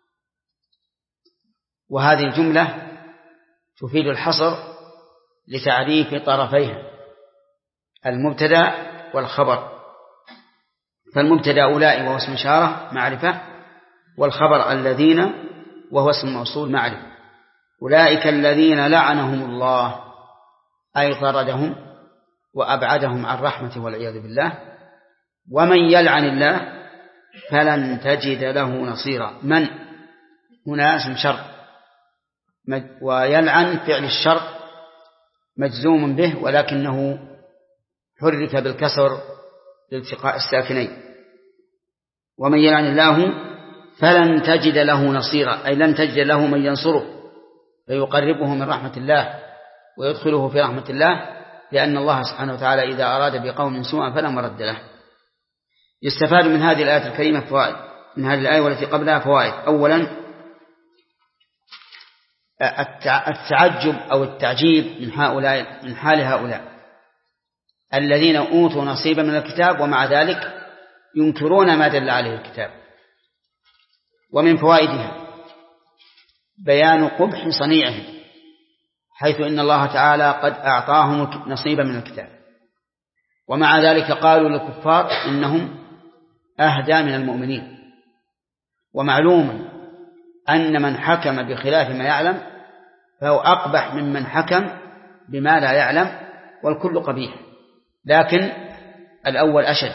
وهذه الجملة تفيد الحصر لتعريف طرفيها المبتدأ والخبر. فالمبتدأ أولئك وهو اسم إشارة معرفة، والخبر الذين وهو اسم موصول معرفة. أولئك الذين لعنهم الله أي طردهم وأبعدهم عن رحمته والعياذ بالله. ومن يلعن الله فلن تجد له نصيرا. من هنا اسم شرط، ويلعن فعل الشرط مجزوم به ولكنه حرك بالكسر لالتقاء الساكنين. ومن يلعن الله فلن تجد له نصيرا أي لن تجد له من ينصره فيقربه من رحمة الله ويدخله في رحمة الله، لأن الله سبحانه وتعالى إذا أراد بقوم سوءا فلا مرد له. يستفاد من هذه الآية الكريمة فوائد، من هذه الآية والتي قبلها فوائد. أولا التعجب أو التعجيب من هؤلاء من حال هؤلاء الذين أوتوا نصيبا من الكتاب ومع ذلك ينكرون ما دل عليه الكتاب. ومن فوائدها بيان قبح صنيعهم، حيث إن الله تعالى قد أعطاهم نصيبا من الكتاب، ومع ذلك قالوا للكفار إنهم أهدى من المؤمنين. ومعلوم أن من حكم بخلاف ما يعلم فهو أقبح ممن حكم بما لا يعلم، والكل قبيح، لكن الأول أشد.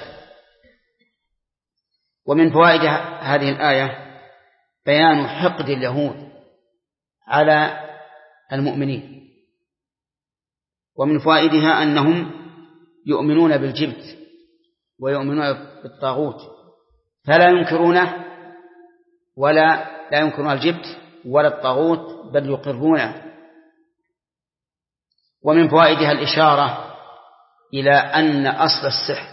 ومن فوائد هذه الآية بيان حقد اليهود على المؤمنين. ومن فوائدها أنهم يؤمنون بالجبت ويؤمنون بالطاغوت، فلا ينكرونه ولا لا ينكرون الجبت ولا الطاغوت بل يقرونه. ومن فوائدها الإشارة إلى أن أصل السحر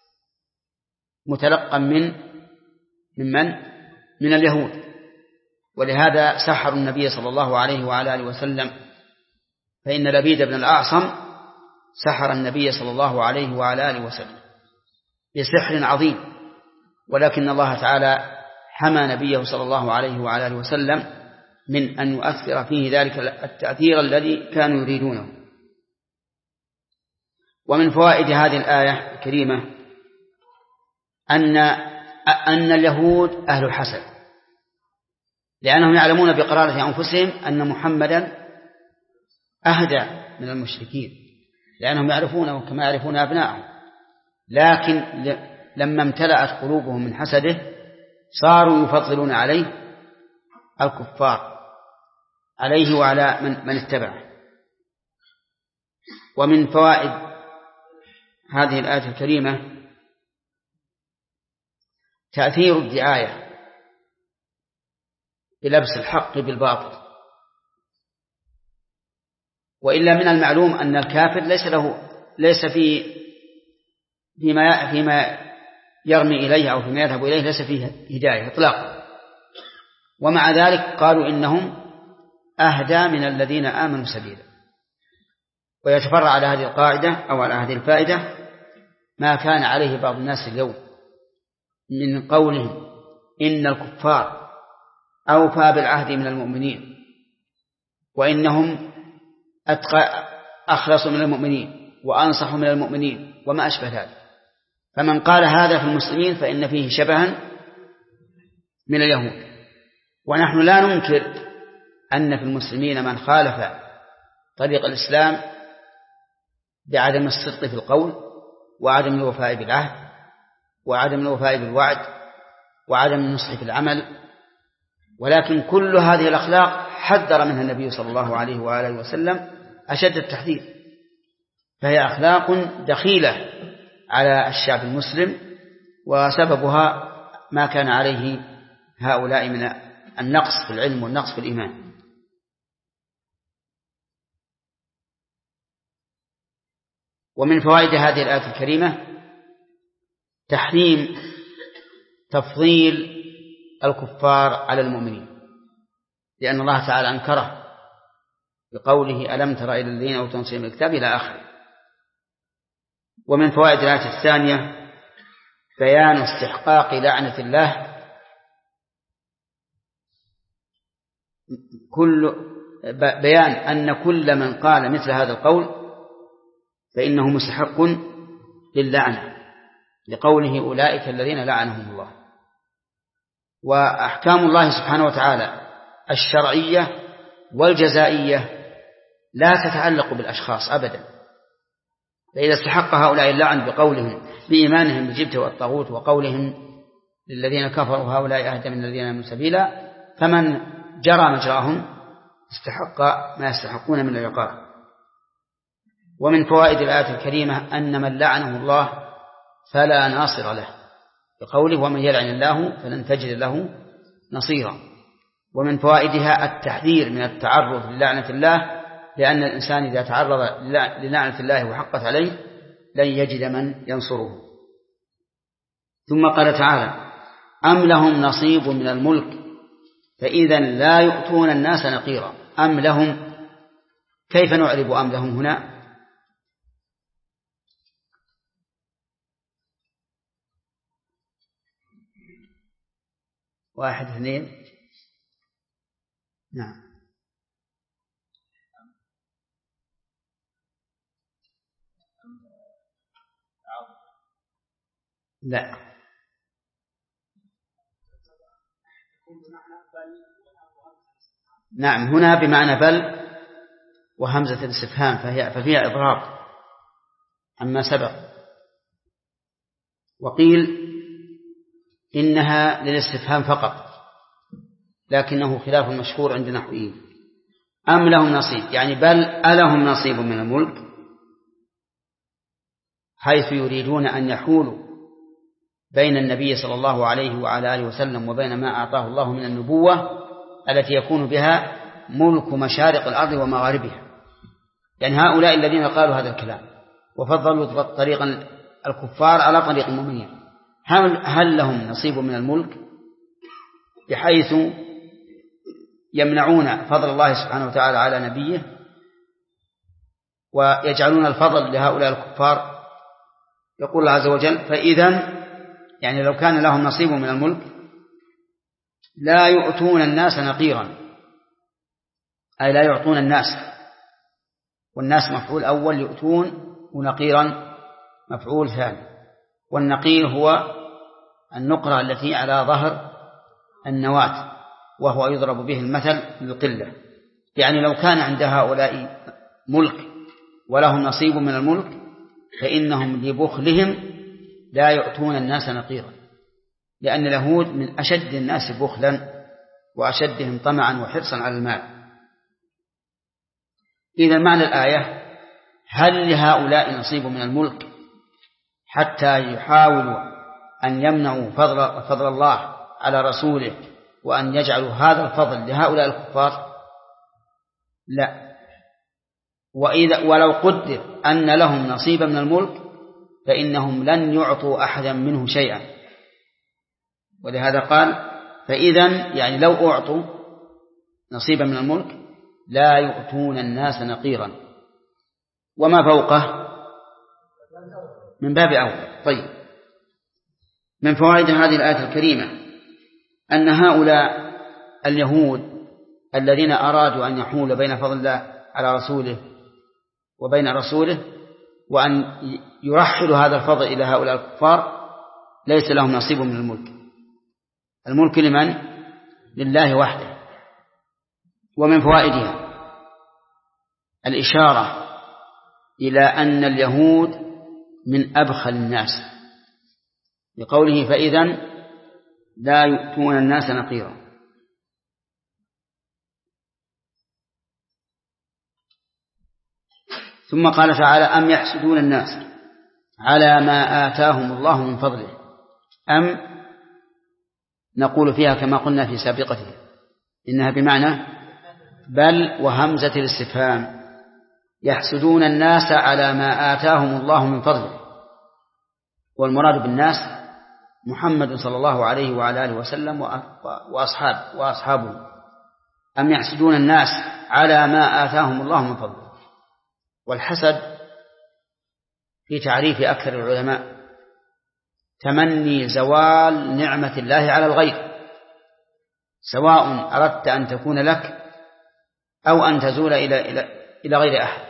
متلقى من من من اليهود، ولهذا سحروا النبي صلى الله عليه وعلى آله وسلم، فإن لبيد بن الأعصم سحر النبي صلى الله عليه وعلى آله وسلم بسحر عظيم، ولكن الله تعالى حمى نبيه صلى الله عليه وعلى آله وسلم من أن يؤثر فيه ذلك التأثير الذي كانوا يريدونه. ومن فوائد هذه الآية الكريمة أن أن اليهود أهل حسد، لأنهم يعلمون بقرارة أنفسهم أن محمدا أهدى من المشركين، لأنهم يعرفونه كما يعرفون أبنائهم، لكن لما امتلأت قلوبهم من حسده صاروا يفضلون عليه الكفار، عليه وعلى من, من اتبعه. ومن فوائد هذه الآية الكريمة تأثير الدعاية بلبس الحق بالباطل، وإلا من المعلوم أن الكافر ليس له ليس في فيما فيما يرمي إليه أو فيما يذهب إليه ليس فيه هداية إطلاقا، ومع ذلك قالوا إنهم أهدى من الذين آمنوا سبيلا. ويتفرع على هذه القاعدة أو على هذه الفائدة ما كان عليه بعض الناس اليوم من قولهم إن الكفار أوفى بالعهد من المؤمنين، وإنهم أخلصوا من المؤمنين وأنصحوا من المؤمنين وما أشبه ذلك. فمن قال هذا في المسلمين فإن فيه شبها من اليهود. ونحن لا ننكر أن في المسلمين من خالف طريق الإسلام بعدم الصدق في القول وعدم الوفاء بالعهد وعدم الوفاء بالوعد وعدم النصح في العمل، ولكن كل هذه الأخلاق حذر منها النبي صلى الله عليه وآله وسلم أشد التحذير، فهي أخلاق دخيلة على الشعب المسلم، وسببها ما كان عليه هؤلاء من النقص في العلم والنقص في الإيمان. ومن فوائد هذه الآية الكريمة تحريم تفضيل الكفار على المؤمنين، لأن الله تعالى أنكره بقوله ألم تر إلى الذين أوتوا نصيبا من الكتاب إلى آخره. ومن فوائد الآية الثانية بيان استحقاق لعنة الله، كل بيان أن كل من قال مثل هذا القول فإنه مستحق للعنة، لقوله أولئك الذين لعنهم الله. وأحكام الله سبحانه وتعالى الشرعية والجزائية لا تتعلق بالأشخاص أبدا، فإذا استحق هؤلاء اللعن بقولهم بإيمانهم بالجبت والطاغوت وقولهم للذين كفروا هؤلاء أهدى من الذين آمنوا سبيلا، فمن جرى مجراهم استحق ما يستحقون من العقاب. ومن فوائد الآية الكريمة أن من لعنه الله فلا ناصر له، بقوله ومن يلعن الله فلن تجد له نصيرا. ومن فوائدها التحذير من التعرض للعنة الله، لأن الإنسان إذا تعرض للعنة الله وحقت عليه لن يجد من ينصره. ثم قال تعالى أم لهم نصيب من الملك فإذا لا يؤتون الناس نقيرا. أم لهم، كيف نعرب أم لهم هنا؟ واحد اثنين نعم لا نعم هنا بمعنى بل وهمزة الاستفهام، فهي ففيها إضراب عما سبق. وقيل إنها للاستفهام فقط، لكنه خلاف المشهور عند النحويين. أم لهم نصيب يعني بل ألهم نصيب من الملك، حيث يريدون أن يحولوا بين النبي صلى الله عليه وعلى آله وسلم وبين ما أعطاه الله من النبوة التي يكون بها ملك مشارق الأرض ومغاربها. يعني هؤلاء الذين قالوا هذا الكلام وفضلوا طريقا الكفار على طريق المؤمنين، هل لهم نصيب من الملك بحيث يمنعون فضل الله سبحانه وتعالى على نبيه ويجعلون الفضل لهؤلاء الكفار؟ يقول الله عز وجل فإذا يعني لو كان لهم نصيب من الملك لا يؤتون الناس نقيرا، أي لا يعطون الناس، والناس مفعول أول، يؤتون، ونقيرا مفعول ثاني. والنقير هو النقرة التي على ظهر النواة، وهو يضرب به المثل للقلة. يعني لو كان عند هؤلاء ملك ولهم نصيب من الملك فإنهم لبخلهم لا يؤتون الناس نقيرا، لأن اليهود من أشد الناس بخلا وأشدهم طمعا وحرصا على المال. إذا معنى الآية: هل لهؤلاء نصيب من الملك حتى يحاولوا أن يمنعوا فضل, فضل الله على رسوله وأن يجعلوا هذا الفضل لهؤلاء الكفار؟ لا. وإذا ولو قدر أن لهم نصيبا من الملك فإنهم لن يعطوا أحدا منه شيئا، ولهذا قال: فإذا يعني لو أعطوا نصيبا من الملك لا يؤتون الناس نقيرا، وما فوقه من باب أولى. طيب، من فوائد هذه الآية الكريمة أن هؤلاء اليهود الذين أرادوا أن يحول بين فضل الله على رسوله وبين رسوله وأن يرحلوا هذا الفضل إلى هؤلاء الكفار ليس لهم نصيب من الملك. الملك لمن؟ لله وحده. ومن فوائدها الإشارة إلى أن اليهود من أبخل الناس، بقوله: فإذا لا يؤتون الناس نقيرا. ثم قال تعالى: أم يحسدون الناس على ما آتاهم الله من فضله. أم نقول فيها كما قلنا في سابقته إنها بمعنى بل وهمزة الاستفهام، يحسدون الناس على ما آتاهم الله من فضله، والمراد بالناس محمد صلى الله عليه وعلى آله وسلم وأصحاب وأصحابه. أم يحسدون الناس على ما آتاهم الله من فضله. والحسد في تعريف أكثر العلماء تمني زوال نعمة الله على الغير، سواء أردت أن تكون لك أو أن تزول إلى إلى إلى غير أحد.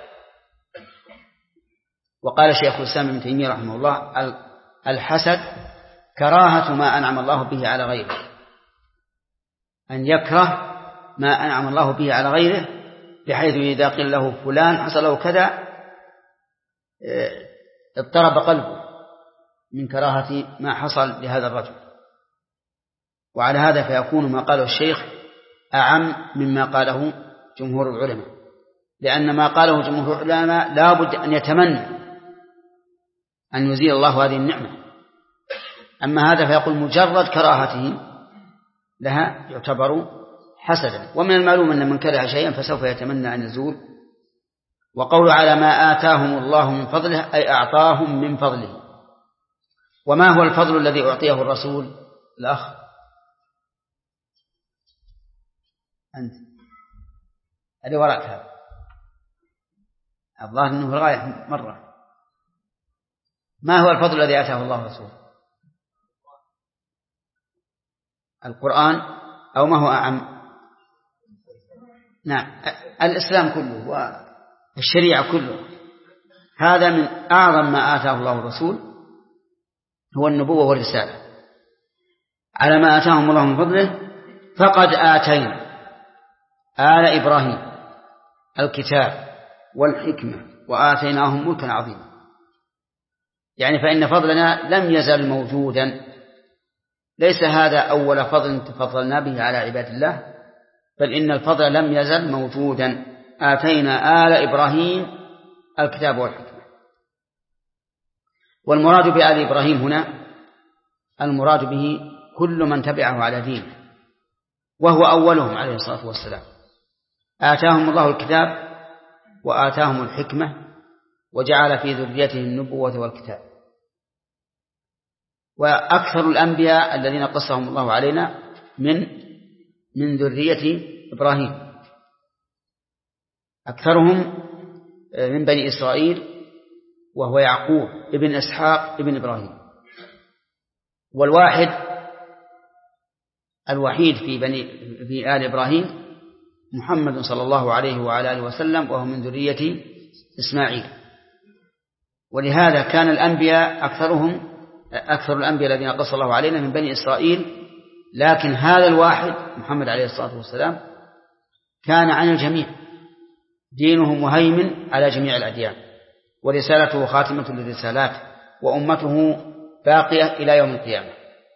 وقال شيخ الإسلام ابن تيمية رحمه الله: الحسد كراهة ما أنعم الله به على غيره، أن يكره ما أنعم الله به على غيره، بحيث إذا قيل له فلان حصل له كذا اضطرب قلبه من كراهة ما حصل لهذا الرجل. وعلى هذا فيكون ما قاله الشيخ أعم مما قاله جمهور العلماء، لأن ما قاله جمهور العلماء لا بد أن يتمنى أن يزيل الله هذه النعمة، أما هذا فيقول مجرد كراهته لها يعتبر حسدا. ومن المعلوم أن من كره شيئا فسوف يتمنى أن يزول. وقول على ما آتاهم الله من فضله أي أعطاهم من فضله. وما هو الفضل الذي أعطيه الرسول؟ الأخ أنت اللي وراءك هذا الظاهر أنه غاية مرة. ما هو الفضل الذي آتاه الله رسوله؟ القرآن أو ما هو أعم؟ نعم، الإسلام كله والشريعة كله. هذا من أعظم ما آتاه الله الرسول، هو النبوة والرسالة. على ما آتاهم الله من فضله فقد آتينا آل إبراهيم الكتاب والحكمة وآتيناهم ملكا عظيما. يعني فإن فضلنا لم يزل موجودا، ليس هذا أول فضل تفضلنا به على عباد الله، بل إن الفضل لم يزل موجودا. آتينا آل إبراهيم الكتاب والحكمة. والمراد بآل إبراهيم هنا المراد به كل من تبعه على دينه، وهو أولهم عليه الصلاة والسلام. آتاهم الله الكتاب وآتاهم الحكمة وجعل في ذريته النبوة والكتاب. وأكثر الأنبياء الذين قصهم الله علينا من من ذرية إبراهيم، أكثرهم من بني إسرائيل، وهو يعقوب ابن إسحاق ابن إبراهيم. والواحد الوحيد في بني في آل إبراهيم محمد صلى الله عليه وعلى آله وسلم وهو من ذرية إسماعيل. ولهذا كان الأنبياء أكثرهم أكثر الأنبياء الذين قص الله علينا من بني إسرائيل، لكن هذا الواحد محمد عليه الصلاة والسلام كان عن الجميع، دينه مهيمن على جميع الأديان، ورسالته خاتمة للرسالات، وأمته باقية إلى يوم القيامة.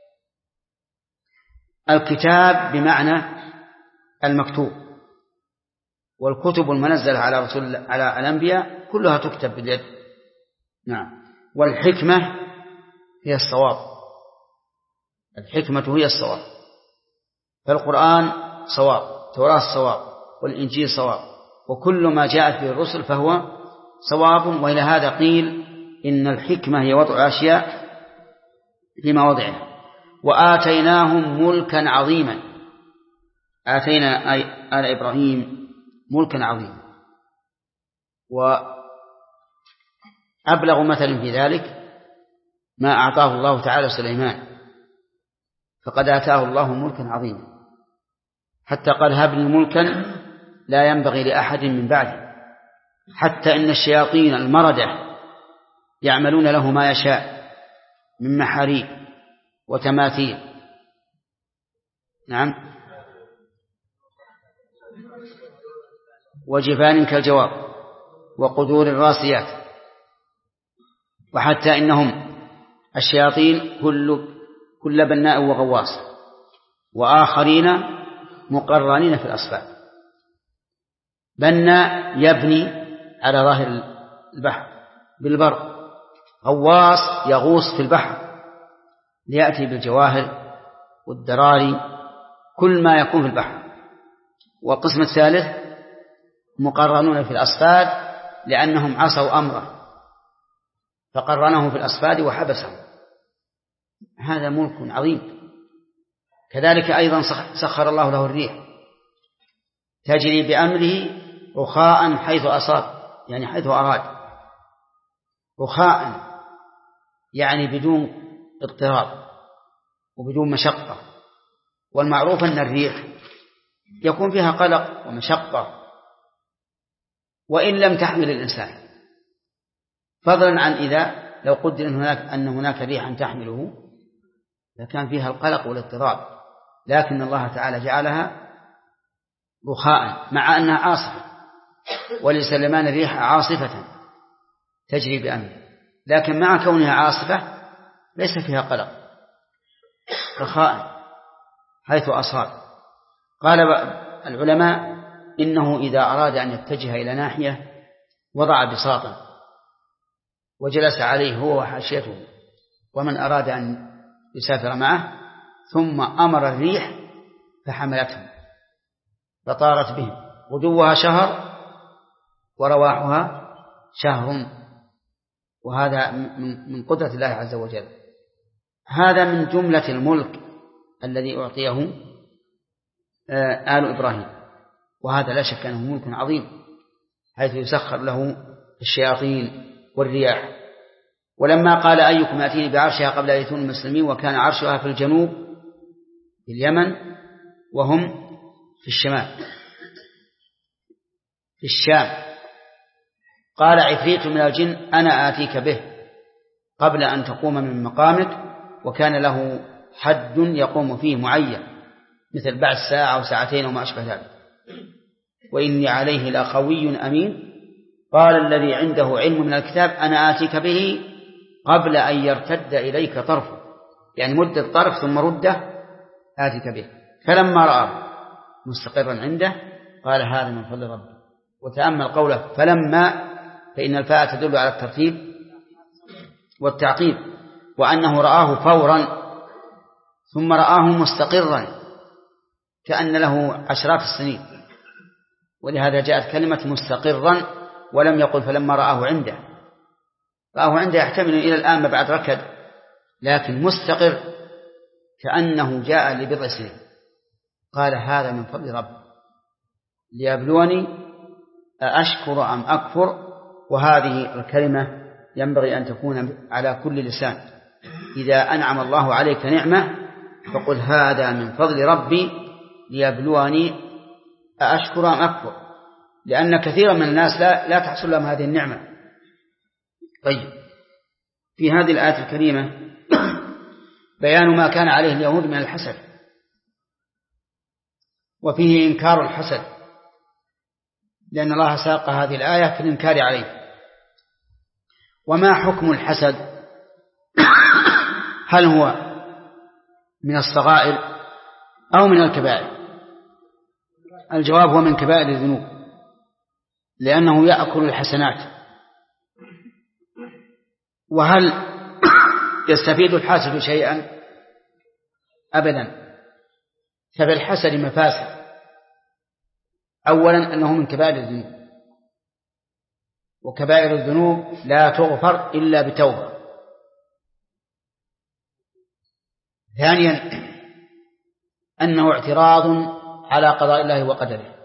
الكتاب بمعنى المكتوب، والكتب المنزلة على رسول على الأنبياء كلها تكتب باليد. نعم. والحكمة هي الصواب، الحكمة هي الصواب، فالقرآن صواب، التوراة صواب، والإنجيل صواب، وكل ما جاءت به الرسل فهو صواب. وإلى هذا قيل إن الحكمة هي وضع أشياء في مواضعها. وآتيناهم ملكا عظيما، آتينا آل إبراهيم ملكا عظيما. وأبلغ مثل في ذلك ما أعطاه الله تعالى سليمان، فقد آتاه الله ملكا عظيما، حتى قال هب لي ملكا لا ينبغي لأحد من بعدي، حتى إن الشياطين المردة يعملون له ما يشاء من محاريب وتماثيل. نعم. وجفان كالجواب وقدور الراسيات، وحتى إنهم الشياطين كل كل بناء وغواص، وآخرين مقرنين في الأصفاد. بناء يبني على ظاهر البحر بالبر، غواص يغوص في البحر ليأتي بالجواهر والدراري كل ما يكون في البحر. والقسم الثالث مقرنون في الأصفاد لأنهم عصوا أمره فقرنهم في الأصفاد وحبسهم. هذا ملك عظيم. كذلك أيضا سخر الله له الريح تجري بأمره رخاء حيث أصاب، يعني حيث أراد، رخاء يعني بدون اضطراب وبدون مشقة. والمعروف أن الريح يكون فيها قلق ومشقة وإن لم تحمل الإنسان، فضلا عن إذا لو قدر أن هناك, أن هناك ريحا تحمله لكان فيها القلق والاضطراب، لكن الله تعالى جعلها رخاء مع أنها عاصفة، ولسليمان الريح عاصفة تجري بأمره، لكن مع كونها عاصفة ليس فيها قلق، رخاء حيث أصاب. قال العلماء إنه إذا أراد أن يتجه إلى ناحية وضع بساطا وجلس عليه هو وحاشيته ومن أراد أن يسافر معه، ثم أمر الريح فحملتهم فطارت بهم، غدوها شهر ورواحها شهر، وهذا من قدرة الله عز وجل. هذا من جملة الملك الذي أعطيه آل إبراهيم، وهذا لا شك أنه ملك عظيم حيث يسخر له الشياطين والرياح. ولما قال أيكم يأتيني بعرشها قبل أن يأتوني مسلمين، وكان عرشها في الجنوب في اليمن وهم في الشمال في الشام، قال عفريت من الجن أنا آتيك به قبل أن تقوم من مقامك، وكان له حد يقوم فيه معين مثل بعد ساعة أو ساعتين وما أشبه ذلك، وإني عليه لقوي أمين. قال الذي عنده علم من الكتاب أنا آتيك به قبل أن يرتد إليك طرفه، يعني مدة طرف ثم رده آتيك به. فلما رأى مستقرا عنده قال هذا من فضل ربي. وتأمل قوله فلما، فإن الفاء تدل على الترتيب والتعقيب، وأنه رآه فورا ثم رآه مستقرا كأن له عشرات السنين، ولهذا جاءت كلمة مستقرا ولم يقل فلما رآه عنده. رآه عنده يحتمل إلى الآن ما بعد ركد، لكن مستقر كأنه جاء لبضع سنين. قال هذا من فضل ربي ليبلوني أشكر أم أكفر. وهذه الكلمة ينبغي أن تكون على كل لسان، إذا أنعم الله عليك نعمة فقل هذا من فضل ربي ليبلوني أشكر أم أكفر، لأن كثيرا من الناس لا, لا تحصل لهم هذه النعمة. طيب، في هذه الآية الكريمة بيان ما كان عليه اليهود من الحسد، وفيه إنكار الحسد، لأن الله ساق هذه الآية في الإنكار عليه. وما حكم الحسد؟ هل هو من الصغائر أو من الكبائر؟ الجواب هو من كبائر الذنوب، لأنه يأكل الحسنات. وهل يستفيد الحاسد شيئا؟ أبدا. ففي الحسد مفاسد. أولا أنه من كبائر الذنوب، وكبائر الذنوب لا تغفر إلا بتوبة. ثانيا أنه اعتراض على قضاء الله وقدره،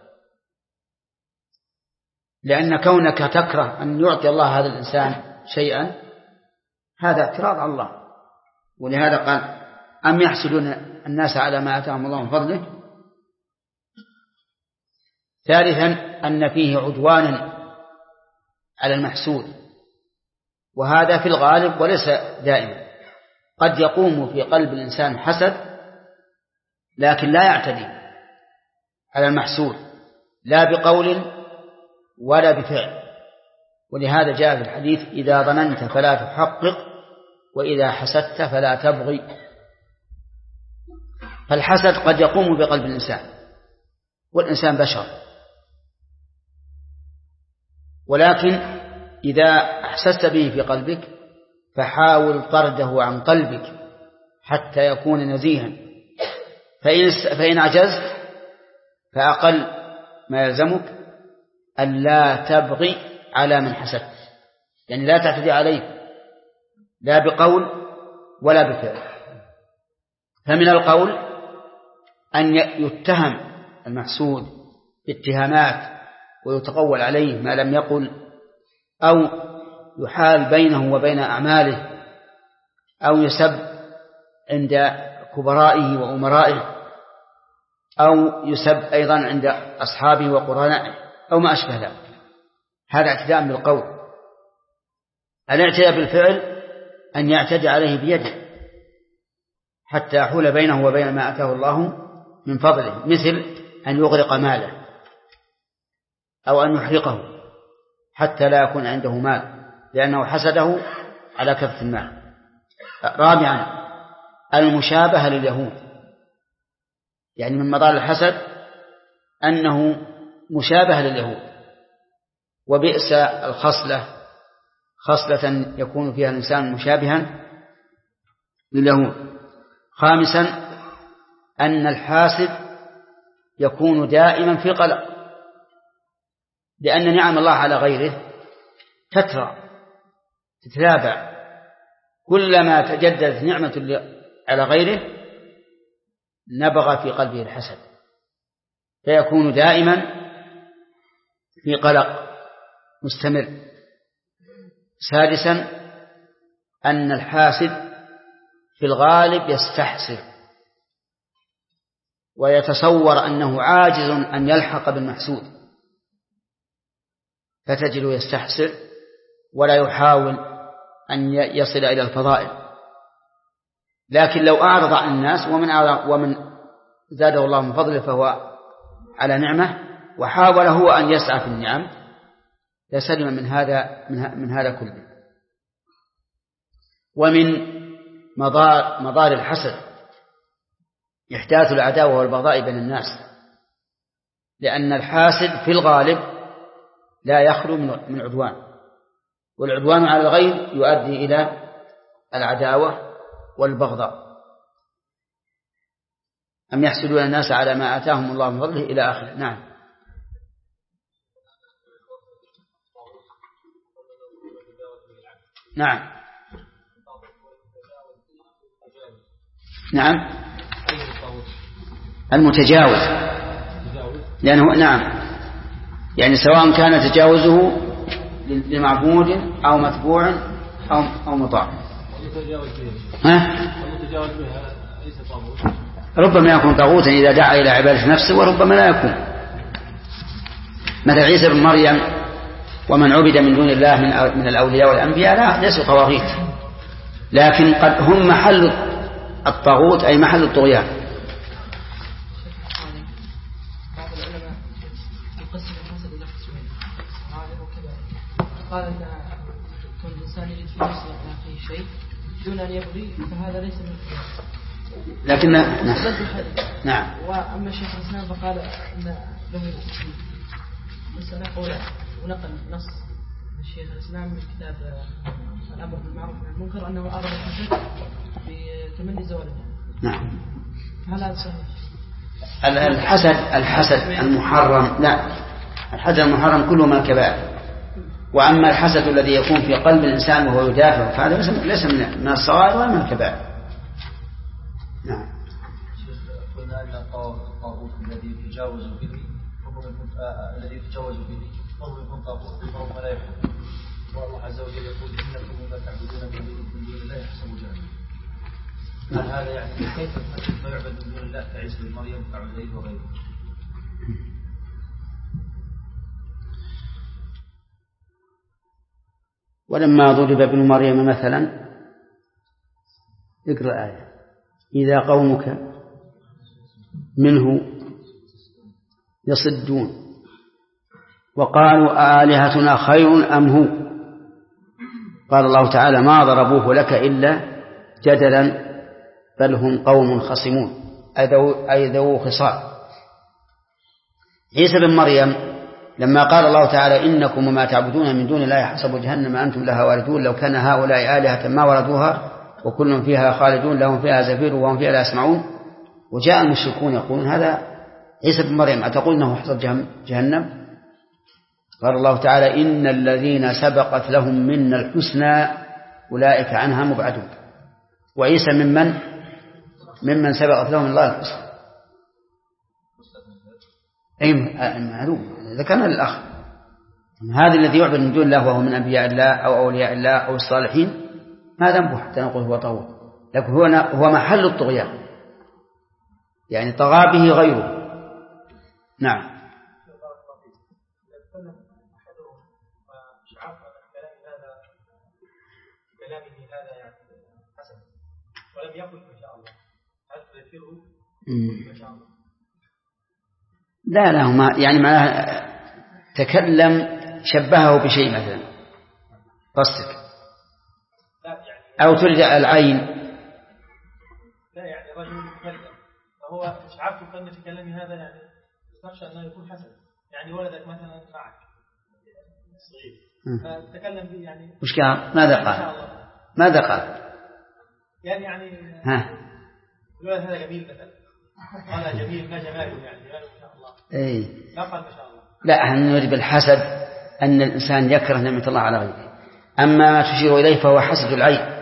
لأن كونك تكره أن يعطي الله هذا الإنسان شيئا هذا اعتراض على الله. ولهذا قال أم يحسدون الناس على ما آتاهم الله من فضله. ثالثا أن فيه عدوانا على المحسود، وهذا في الغالب وليس دائما. قد يقوم في قلب الإنسان حسد لكن لا يعتدي على المحسود لا بقول ولا بفعل. ولهذا جاء في الحديث إذا ظننت فلا تحقق وإذا حسدت فلا تبغي. فالحسد قد يقوم بقلب الإنسان، والإنسان بشر، ولكن إذا أحسست به في قلبك فحاول طرده عن قلبك حتى يكون نزيها. فإن, فإن عجزت فأقل ما يلزمك أن لا تبغي على من حسدت، يعني لا تعتدي عليه لا بقول ولا بفعل. فمن القول أن يتهم المحسود باتهامات ويتقول عليه ما لم يقل، أو يحال بينه وبين أعماله، أو يسب عند كبرائه وأمرائه، أو يسب أيضا عند أصحابه وقرنائه أو ما أشبه ذلك. هذا اعتداء بالقول. الاعتداء بالفعل أن يعتدي عليه بيده حتى يحول بينه وبين ما أتاه الله من فضله، مثل أن يغرق ماله أو أن يحرقه حتى لا يكون عنده مال لأنه حسده على كثرة المال. رابعا المشابهة لليهود، يعني من مضار الحسد أنه مشابه لليهود، وبئس الخصلة خصلة يكون فيها الإنسان مشابها لليهود. خامسا أن الحاسد يكون دائما في قلق، لأن نعم الله على غيره تترى تتتابع، كلما تجددت نعمة على غيره نبغى في قلبه الحسد، فيكون دائما في قلق مستمر. سادسا أن الحاسد في الغالب يستحسر ويتصور أنه عاجز أن يلحق بالمحسود، فتجده يستحسر ولا يحاول أن يصل إلى الفضائل. لكن لو أعرض عن الناس ومن, ومن زاده الله من فضله فهو على نعمة وحاول هو أن يسعى في النعم لسلم من هذا من هذا كله. ومن مضار, مضار الحسد إحداث العداوة والبغضاء بين الناس، لأن الحاسد في الغالب لا يخلو من عدوان، والعدوان على الغير يؤدي إلى العداوة والبغضاء. أم يحسدون الناس على ما آتاهم الله من فضله إلى آخره. نعم. نعم نعم المتجاوز، لأنه نعم يعني سواء كان تجاوزه لمعبود أو متبوع أو أو مطاع. ها؟ ربما يكون طاغوتا إذا دعا إلى عبادة نفسه، وربما لا يكون. مثل عيسى بن مريم ومن عبد من دون الله من الأولياء والأنبياء لا ليسوا طواغيت، لكن قد هم محل الطاغوت أي محل الطغيان. قال أن كل إنسان يجد في نفسه أخيه شيء دون أن يبغي فهذا ليس من لكن نعم. نعم. وأما الشيخ الإسلام فقال أن له مسألة قولة ونقل نص الشيخ الإسلام من كتاب الأمر بالمعروف والنهي عن المنكر أنه أراد الحسد بتمني زواله. نعم. هل هذا صحيح؟ الحسد الحسد المحرم لا، الحسد المحرم كله من الكبائر، وأما الحسد الذي يكون في قلب الإنسان وهو يدافع فهذا ليس من الصغائر ولا من الكبائر. نعم. قلنا أن الطاغوت الذي يتجاوز به الذي يتجاوز به فهو يكون طاغوت فهو لا يكون، والله عز وجل يقول إنكم ما تعبدون من دون الله يحسب جهنم. هذا يعني كيف يعبد من دون الله كعيسى بن مريم وكعزير وغيره؟ ولما ضرب ابن مريم مثلا اقرأ آية إذا قومك منه يصدون وقالوا آلهتنا خير أم هو، قال الله تعالى ما ضربوه لك إلا جدلا بل هم قوم خصمون أي ذو خصام. عيسى بن مريم لما قال الله تعالى إنكم وما تعبدون من دون الله حسب جهنم أنتم لها واردون لو كان هؤلاء آلهة ما وردوها وكل فيها خالدون لهم فيها زفير وهم فيها لا يسمعون، وجاء المشركون يقولون هذا عيسى بن مريم أتقول أنه حسب جهنم؟ قال الله تعالى إن الذين سبقت لهم منا الحسنى أولئك عنها مبعدون. وعيسى ممن ممن سبقت لهم الله الحسنى أي معلوم ذكرنا للأخ هذا الذي يعبد من دون الله وهو من أنبياء الله أو أولياء الله أو الصالحين ما ذنبه حتى نقول هو طاغوت، لكن هو هو محل الطغيان يعني طغى به غيره. نعم. ولم يقل ما شاء الله هل تذكره ما شاء الله؟ لا لا ما يعني معناه تكلم شبهه بشيء مثلا قصدك أو ترجع العين. لا يعني رجل يتكلم فهو مش عارف يقول في كلامي هذا يعني يستخشى أنه يكون حسن، يعني ولدك مثلا معك صغير فتكلم به يعني وش قال؟ ماذا قال؟ ماذا قال؟ يعني يعني ها الولد هذا جميل مثلا قال جميل ما جماله يعني جماله ما شاء الله اي لا قال ما شاء الله. لا احنا نريد بالحسد أن الإنسان يكره نعمة الله على غيره، أما ما تشير إليه فهو حسد العين.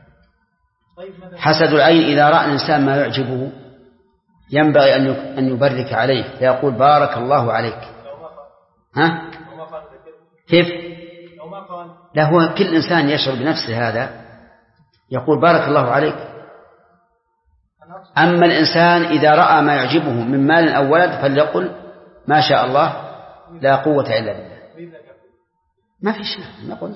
حسد العين إذا رأى الإنسان ما يعجبه ينبغي أن يبرك عليه فيقول بارك الله عليك. ها كيف؟ لا هو كل إنسان يشعر بنفسه هذا يقول بارك الله عليك. أما الإنسان إذا رأى ما يعجبه من مال أو ولد فليقل ما شاء الله لا قوة إلا بالله. ما في شيء نقول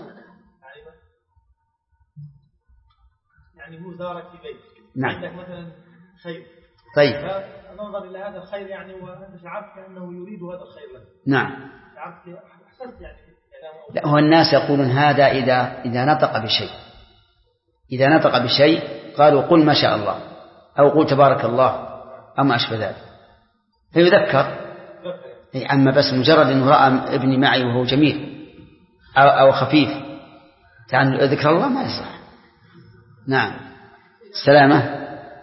يعني هو زارك في بيت نعم. عندك مثلا خير طيب فنظر إلى هذا الخير يعني وأنت شعرت أنه يريد هذا الخير لك. نعم. شعرت أحسنت يعني لا هو الناس يقولون هذا إذا إذا نطق بشيء إذا نطق بشيء قالوا قل ما شاء الله أو قل تبارك الله أما أشبه ذلك فيذكر. أما بس مجرد أنه رأى ابني معي وهو جميل أو, أو خفيف يعني ذكر الله ما يصح. نعم. السلامة.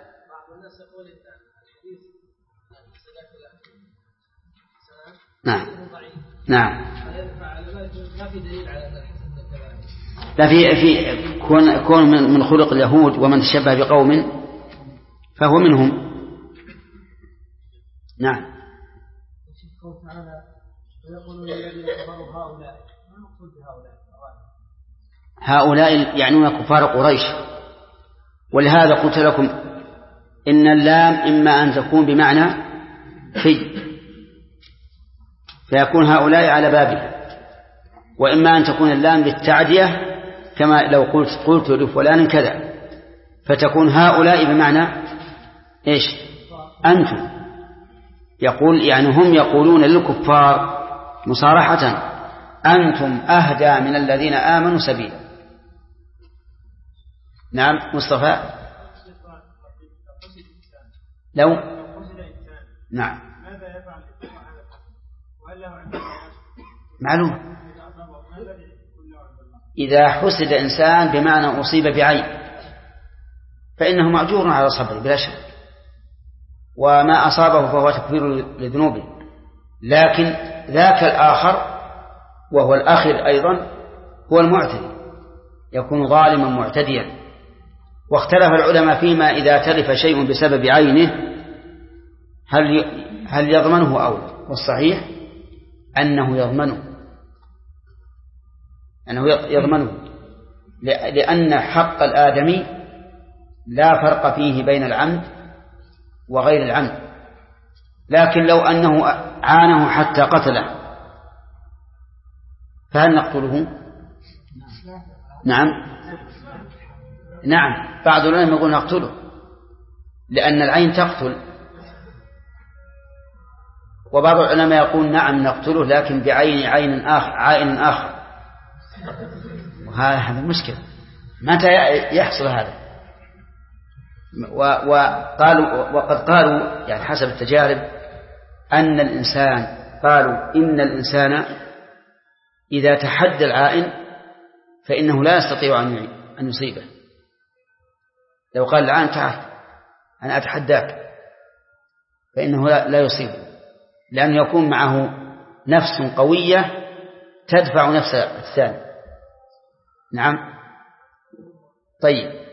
نعم نعم. لا في في كون كون من خلق اليهود ومن تشبه بقوم فهو منهم. نعم. هؤلاء يعنون كفار قريش، ولهذا قلت لكم إن اللام إما أن تكون بمعنى في فيكون هؤلاء على بابها. وإما أن تكون اللام للتعدية كما لو قلت قلت لفلان كذا، فتكون هؤلاء بمعنى إيش؟ أنتم. يقول يعني هم يقولون للكفار مصارحة أنتم أهدى من الذين آمنوا سبيلا. نعم مصطفى. لو نعم معلوم. إذا حسد إنسان بمعنى أصيب بعين فإنه مأجور على صبره بلا شك، وما أصابه فهو تكفير لذنوبه. لكن ذاك الآخر وهو الآخر أيضا هو المعتدي، يكون ظالما معتديا. واختلف العلماء فيما إذا تلف شيء بسبب عينه هل هل يضمنه أو لا. والصحيح أنه يضمنه أنه يضمنه لأن حق الآدمي لا فرق فيه بين العمد وغير العمد. لكن لو أنه عانه حتى قتله فهل نقتله؟ نعم نعم بعض العلماء يقول نقتله لأن العين تقتل، وبعض العلماء يقول نعم نقتله لكن بعين عين آخر عين آخر. وهذا المشكلة متى يحصل هذا؟ وقالوا وقد قالوا يعني حسب التجارب أن الإنسان قالوا إن الإنسان إذا تحدى العائن فإنه لا يستطيع أن يصيبه. لو قال العائن تعال أنا أتحداك فإنه لا يصيبه، لأن يكون معه نفس قوية تدفع نفس الثاني. نعم طيب.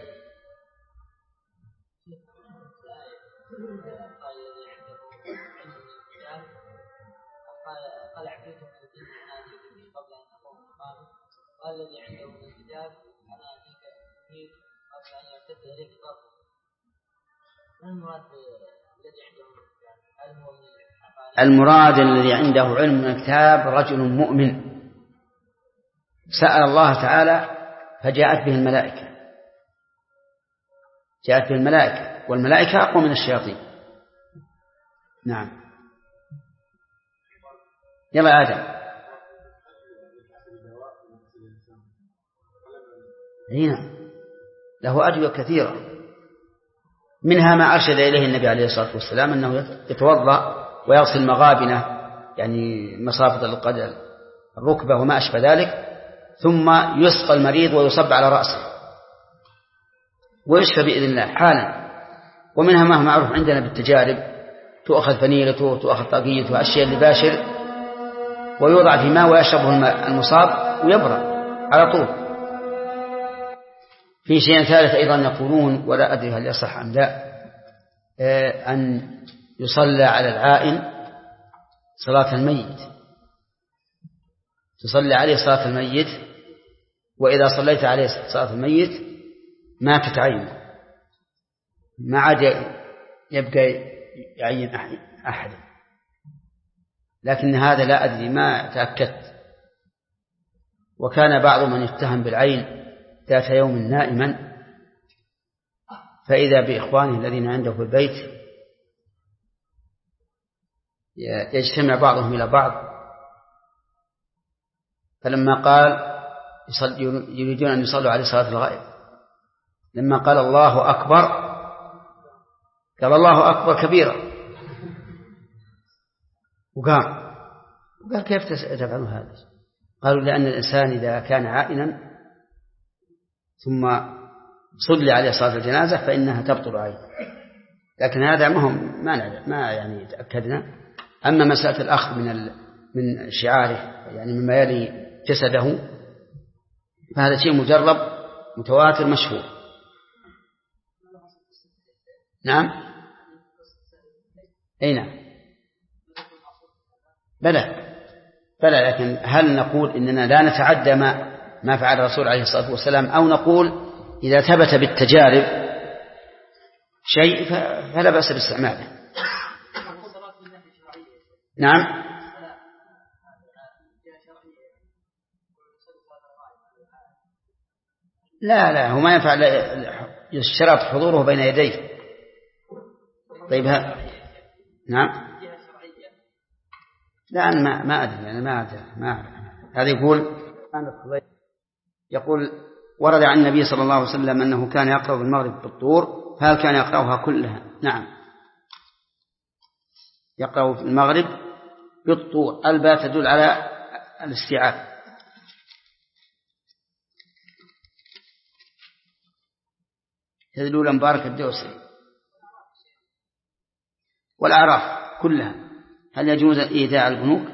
الذي عنده من الكتاب أنا أتيك فيه قبل أن يرتد إليك طرفه. ما المراد الذي عنده من الكتاب؟ هل هو من المراد الذي عنده علم من الكتاب رجل مؤمن سأل الله تعالى فجاءت به الملائكة، جاءت به الملائكة والملائكة أقوى من الشياطين. نعم يلا آدم. هنا له أدوية كثيرة، منها ما أرشد إليه النبي عليه الصلاة والسلام أنه يتوضأ ويغسل مغابنه يعني مصافة القدم الركبة وما أشبه ذلك، ثم يسقى المريض ويصب على رأسه ويشفى بإذن الله حالا. ومنها ما هو معروف عندنا بالتجارب، تؤخذ فنيلته تؤخذ طاقيته والأشياء اللي باشر ويوضع في ماء ويشربه المصاب ويبرأ على طول. في شيء ثالث أيضا يقولون ولا أدري هل يصح أم لا، أن يصلى على العائن صلاة الميت، تصلي عليه صلاة الميت، وإذا صليت عليه صلاة الميت ماتت عينه ما عاد يبقى يعين أحد. لكن هذا لا أدري ما تأكدت. وكان بعض من يتهم بالعين ذات يوم نائما فإذا بإخوانه الذين عنده في البيت يجتمع بعضهم إلى بعض، فلما قال يريدون أن يصلوا عليه صلاة الغائب، لما قال الله أكبر قال الله أكبر كبيرا وقام وقال كيف تفعلون هذا؟ قالوا لأن الإنسان إذا كان عائنا ثم صلي عليه صلاة الجنازة فإنها تبطل عينه. لكن هذا ما هم ما ما يعني تأكدنا. أما مسألة الأخذ من من شعاره يعني مما يلي جسده فهذا شيء مجرب متواتر مشهور. نعم أي نعم بلى بلى. لكن هل نقول إننا لا نتعدى ما ما فعل الرسول عليه الصلاة والسلام، أو نقول إذا ثبت بالتجارب شيء فلا بأس باستعماله؟ نعم لا لا هو ما ينفع يشترط حضوره بين يديه. طيب ها نعم لا أنا ما ما أدري أنا ما أدري ما أعرف. هذا يقول يقول ورد عن النبي صلى الله عليه وسلم أنه كان يقرأ بالمغرب بالطور، هل كان يقرأها كلها؟ نعم يقرأ في المغرب بالطور. الباء تدل على الاستيعاب. تدلول مبارك الدوسري والأعراف كلها. هل يجوز إيداع البنوك؟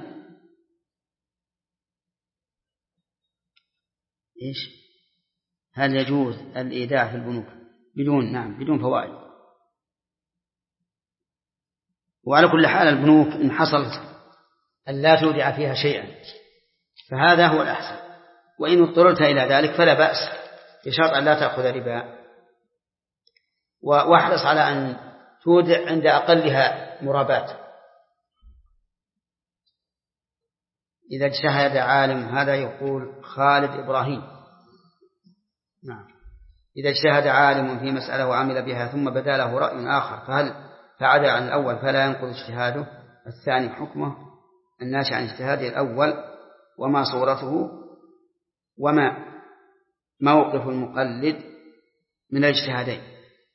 إيش؟ هل يجوز الإيداع في البنوك بدون نعم بدون فوائد؟ وعلى كل حال البنوك إن حصلت أن لا تودع فيها شيئا فهذا هو الأحسن، وإن اضطررت إلى ذلك فلا بأس بشرط أن لا تأخذ ربا. واحرص على أن تودع عند أقلها مرابات. إذا اجتهد عالم، هذا يقول خالد إبراهيم، نعم إذا اجتهد عالم في مسألة وعمل بها ثم بدا له رأي آخر فهل فعدل عن الأول فلا ينقض اجتهاده الثاني حكمه الناشئ عن اجتهاده الأول، وما صورته وما موقف المقلد من الاجتهادين.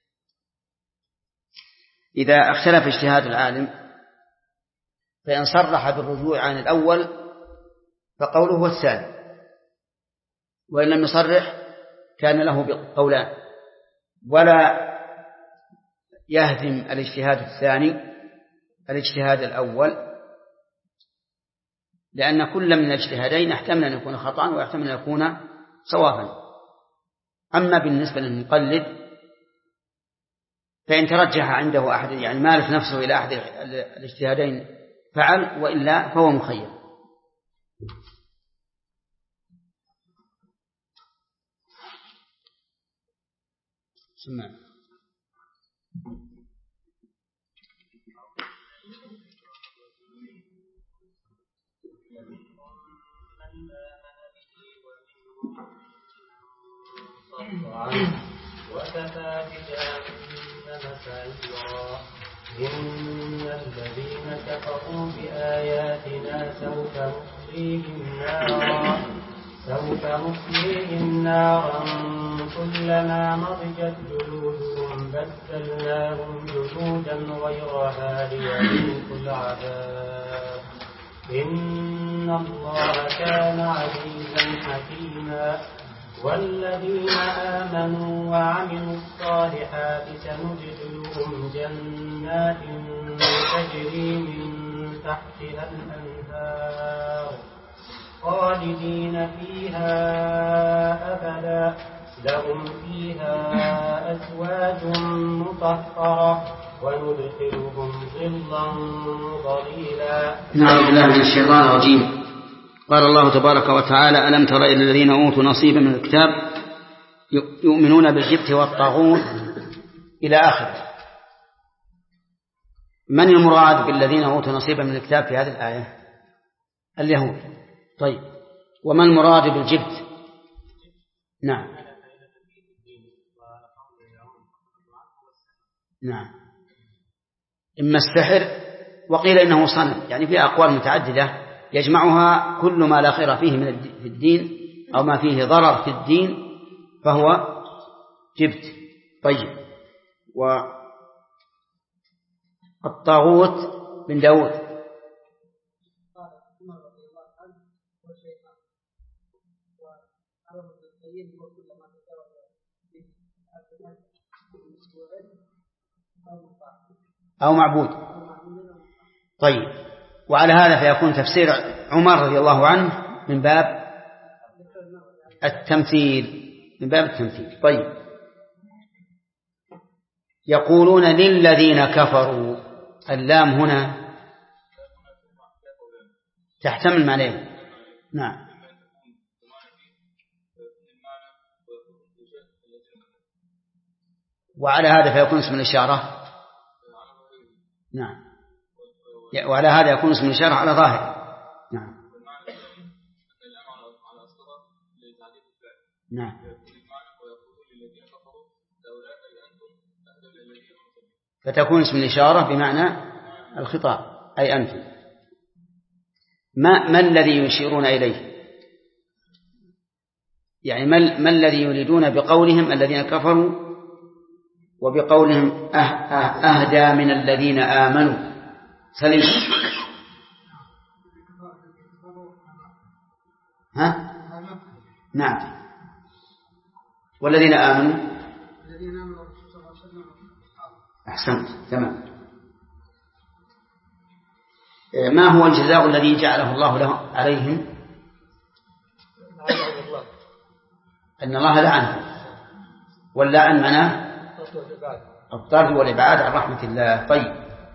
إذا اختلف اجتهاد العالم فإن صرح بالرجوع عن الأول فقوله هو الثاني، وإن لم يصرح كان له قولان، ولا يهدم الاجتهاد الثاني الاجتهاد الأول، لأن كل من الاجتهادين يحتمل أن يكون خطأ ويحتمل أن يكون صوابا. أما بالنسبة للمقلد فإن ترجح عنده أحد يعني مالك نفسه إلى أحد الاجتهادين فعل، وإلا فهو مخير. سمع وكفى بجهنم سعيرا. إن الذين كفروا بآياتنا سوف نصليهم نارا سوف نصليهم نارا كلما نضجت جلودهم بدلناهم جلودا غيرها ليذوقوا العذاب إن الله كان عزيزا حكيما. والذين آمنوا وعملوا الصالحات سندخلهم جنات تجري من تحتها الأنهار خالدين فيها أبدا لهم فيها أزواج مطهرة وندخلهم ظلا ظليلا. نعوذ بالله من الشيطان الرجيم. قال الله تبارك وتعالى: ألم تر إلى الذين أوتوا نصيبا من الكتاب يؤمنون بالجبت والطاغوت إلى آخره. من المراد بالذين أوتوا نصيبا من الكتاب في هذه الآية؟ اليهود. طيب، وما المراد بالجبت؟ نعم نعم إما السحر، وقيل إنه صنم، يعني في أقوال متعددة يجمعها كل ما لا خير فيه من في الدين أو ما فيه ضرر في الدين فهو جبت. طيب، والطاغوت بن داود أو معبود. طيب، وعلى هذا فيكون تفسير عمر رضي الله عنه من باب التمثيل من باب التمثيل. طيب، يقولون للذين كفروا، اللام هنا تحتمل معنيين. نعم وعلى هذا فيكون اسم الإشارة. نعم وعلى هذا يكون اسم الإشارة على ظاهر. نعم نعم فتكون اسم الإشارة بمعنى الخطاب أي أنتم. ما, ما الذي يشيرون إليه؟ يعني ما, ما الذي يريدون بقولهم الذين كفروا وبقولهم أه أه أهدى من الذين آمنوا؟ سليم. ها؟ نعم. والذين آمنوا أحسنت تمام. ما هو الجزاء الذي جعله الله له عليهم؟ أن الله لعنه، واللعن معناه الطرد والإبعاد عن رحمة الله. طيب،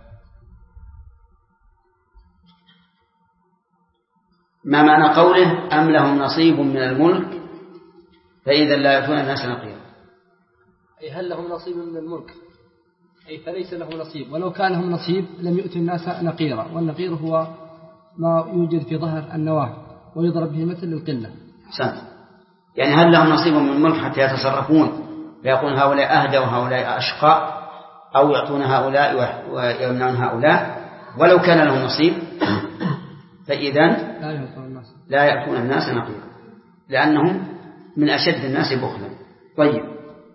ما معنى قوله أم لهم نصيب من الملك فإذا لا يأتون الناس نقيرا؟ أي هل لهم نصيب من الملك، أي فليس له نصيب، ولو كان لهم نصيب لم يؤتوا الناس نقيرا، والنقير هو ما يوجد في ظهر النواة ويضرب به مثل القلة. أحسنت. يعني هل لهم نصيب من الملك حتى يتصرفون فيكون هؤلاء أهدى وهؤلاء أشقى، أو يعطون هؤلاء ويمنعون هؤلاء؟ ولو كان لهم نصيب فإذا لا يأتون الناس نقيرا لأنهم من أشد الناس بخلا. طيب،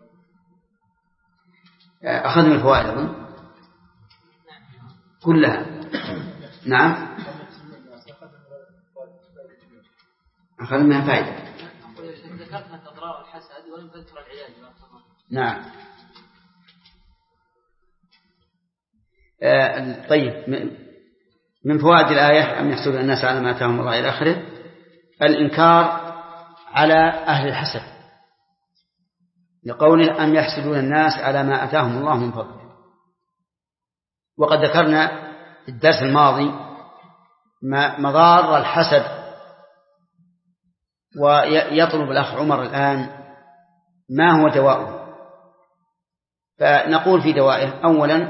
أخذنا الفوائد أظن كلها. نعم، أخذنا فائدة. ذكرنا أضرار الحسد ولم تذكر العلاج. نعم. آه طيب، من فوائد الآية أم يحسدون الناس على ما آتاهم الله إلى آخره الإنكار على أهل الحسد، لقوله أم يحسدون الناس على ما آتاهم الله من فضله. وقد ذكرنا في الدرس الماضي مضار الحسد، ويطلب الأخ عمر الآن ما هو دواؤه. فنقول في دوائه: أولا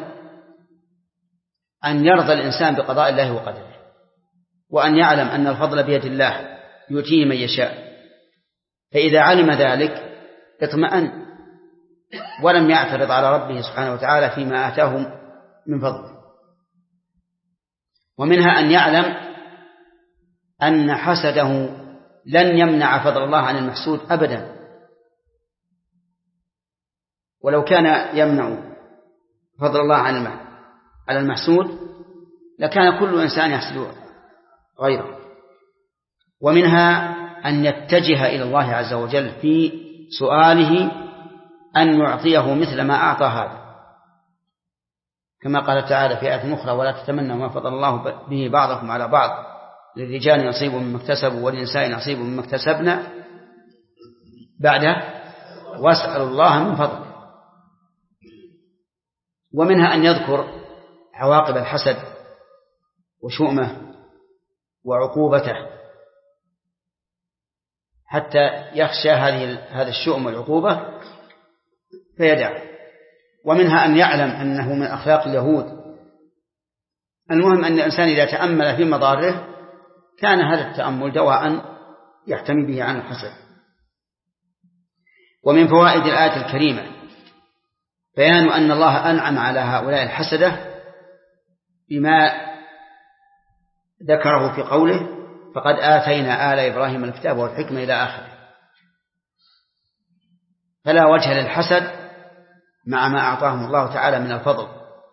أن يرضى الإنسان بقضاء الله وقدره، وأن يعلم أن الفضل بيد الله يؤتيه من يشاء، فإذا علم ذلك اطمأن ولم يعترض على ربه سبحانه وتعالى فيما آتاه من فضله. ومنها أن يعلم أن حسده لن يمنع فضل الله عن المحسود أبدا، ولو كان يمنع فضل الله عن المحسود لكان كل إنسان يحسد غيره. ومنها أن يتجه إلى الله عز وجل في سؤاله أن يعطيه مثل ما أعطى هذا، كما قال تعالى في آية أخرى: ولا تتمنوا ما فضل الله به بعضكم على بعض للرجال نصيب مما اكتسبوا وللنساء نصيب مما اكتسبنا بعده واسألوا الله من فضله. ومنها أن يذكر عواقب الحسد وشؤمه وعقوبته حتى يخشى هذه هذا الشؤم والعقوبة فيدع. ومنها أن يعلم أنه من أخلاق اليهود. المهم أن الإنسان إذا تأمل في مضاره كان هذا التأمل دواء يحتمي به عن الحسد. ومن فوائد الآية الكريمة بيان أن الله أنعم على هؤلاء الحسدة بما ذكره في قوله: فقد آتينا آل إبراهيم الكتاب والحكمة إلى آخره. فلا وجه للحسد مع ما أعطاهم الله تعالى من الفضل.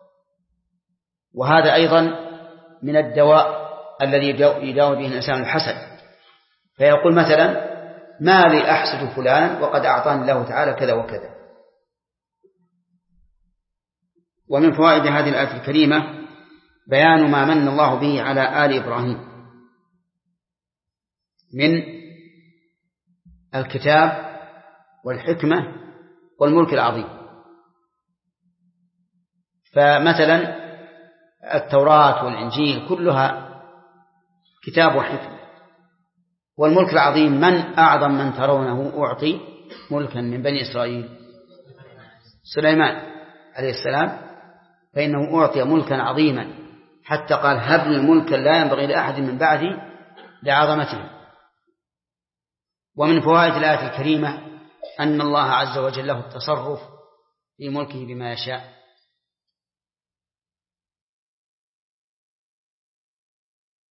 وهذا أيضا من الدواء الذي يداوي به الإنسان الحسد، فيقول مثلا: ما لي أحسد فلانا وقد أعطاني الله تعالى كذا وكذا. ومن فوائد هذه الآية الكريمة بيان ما من الله به على آل إبراهيم من الكتاب والحكمة والملك العظيم. فمثلا التوراة والإنجيل كلها كتاب وحكمة. والملك العظيم: من أعظم من ترونه أعطي ملكا من بني إسرائيل؟ سليمان عليه السلام، فإنه أعطي ملكا عظيما حتى قال: هب لي ملكا لا ينبغي لأحد من بعدي لعظمته. ومن فوائد الآية الكريمة أن الله عز وجل له التصرف في ملكه بما يشاء،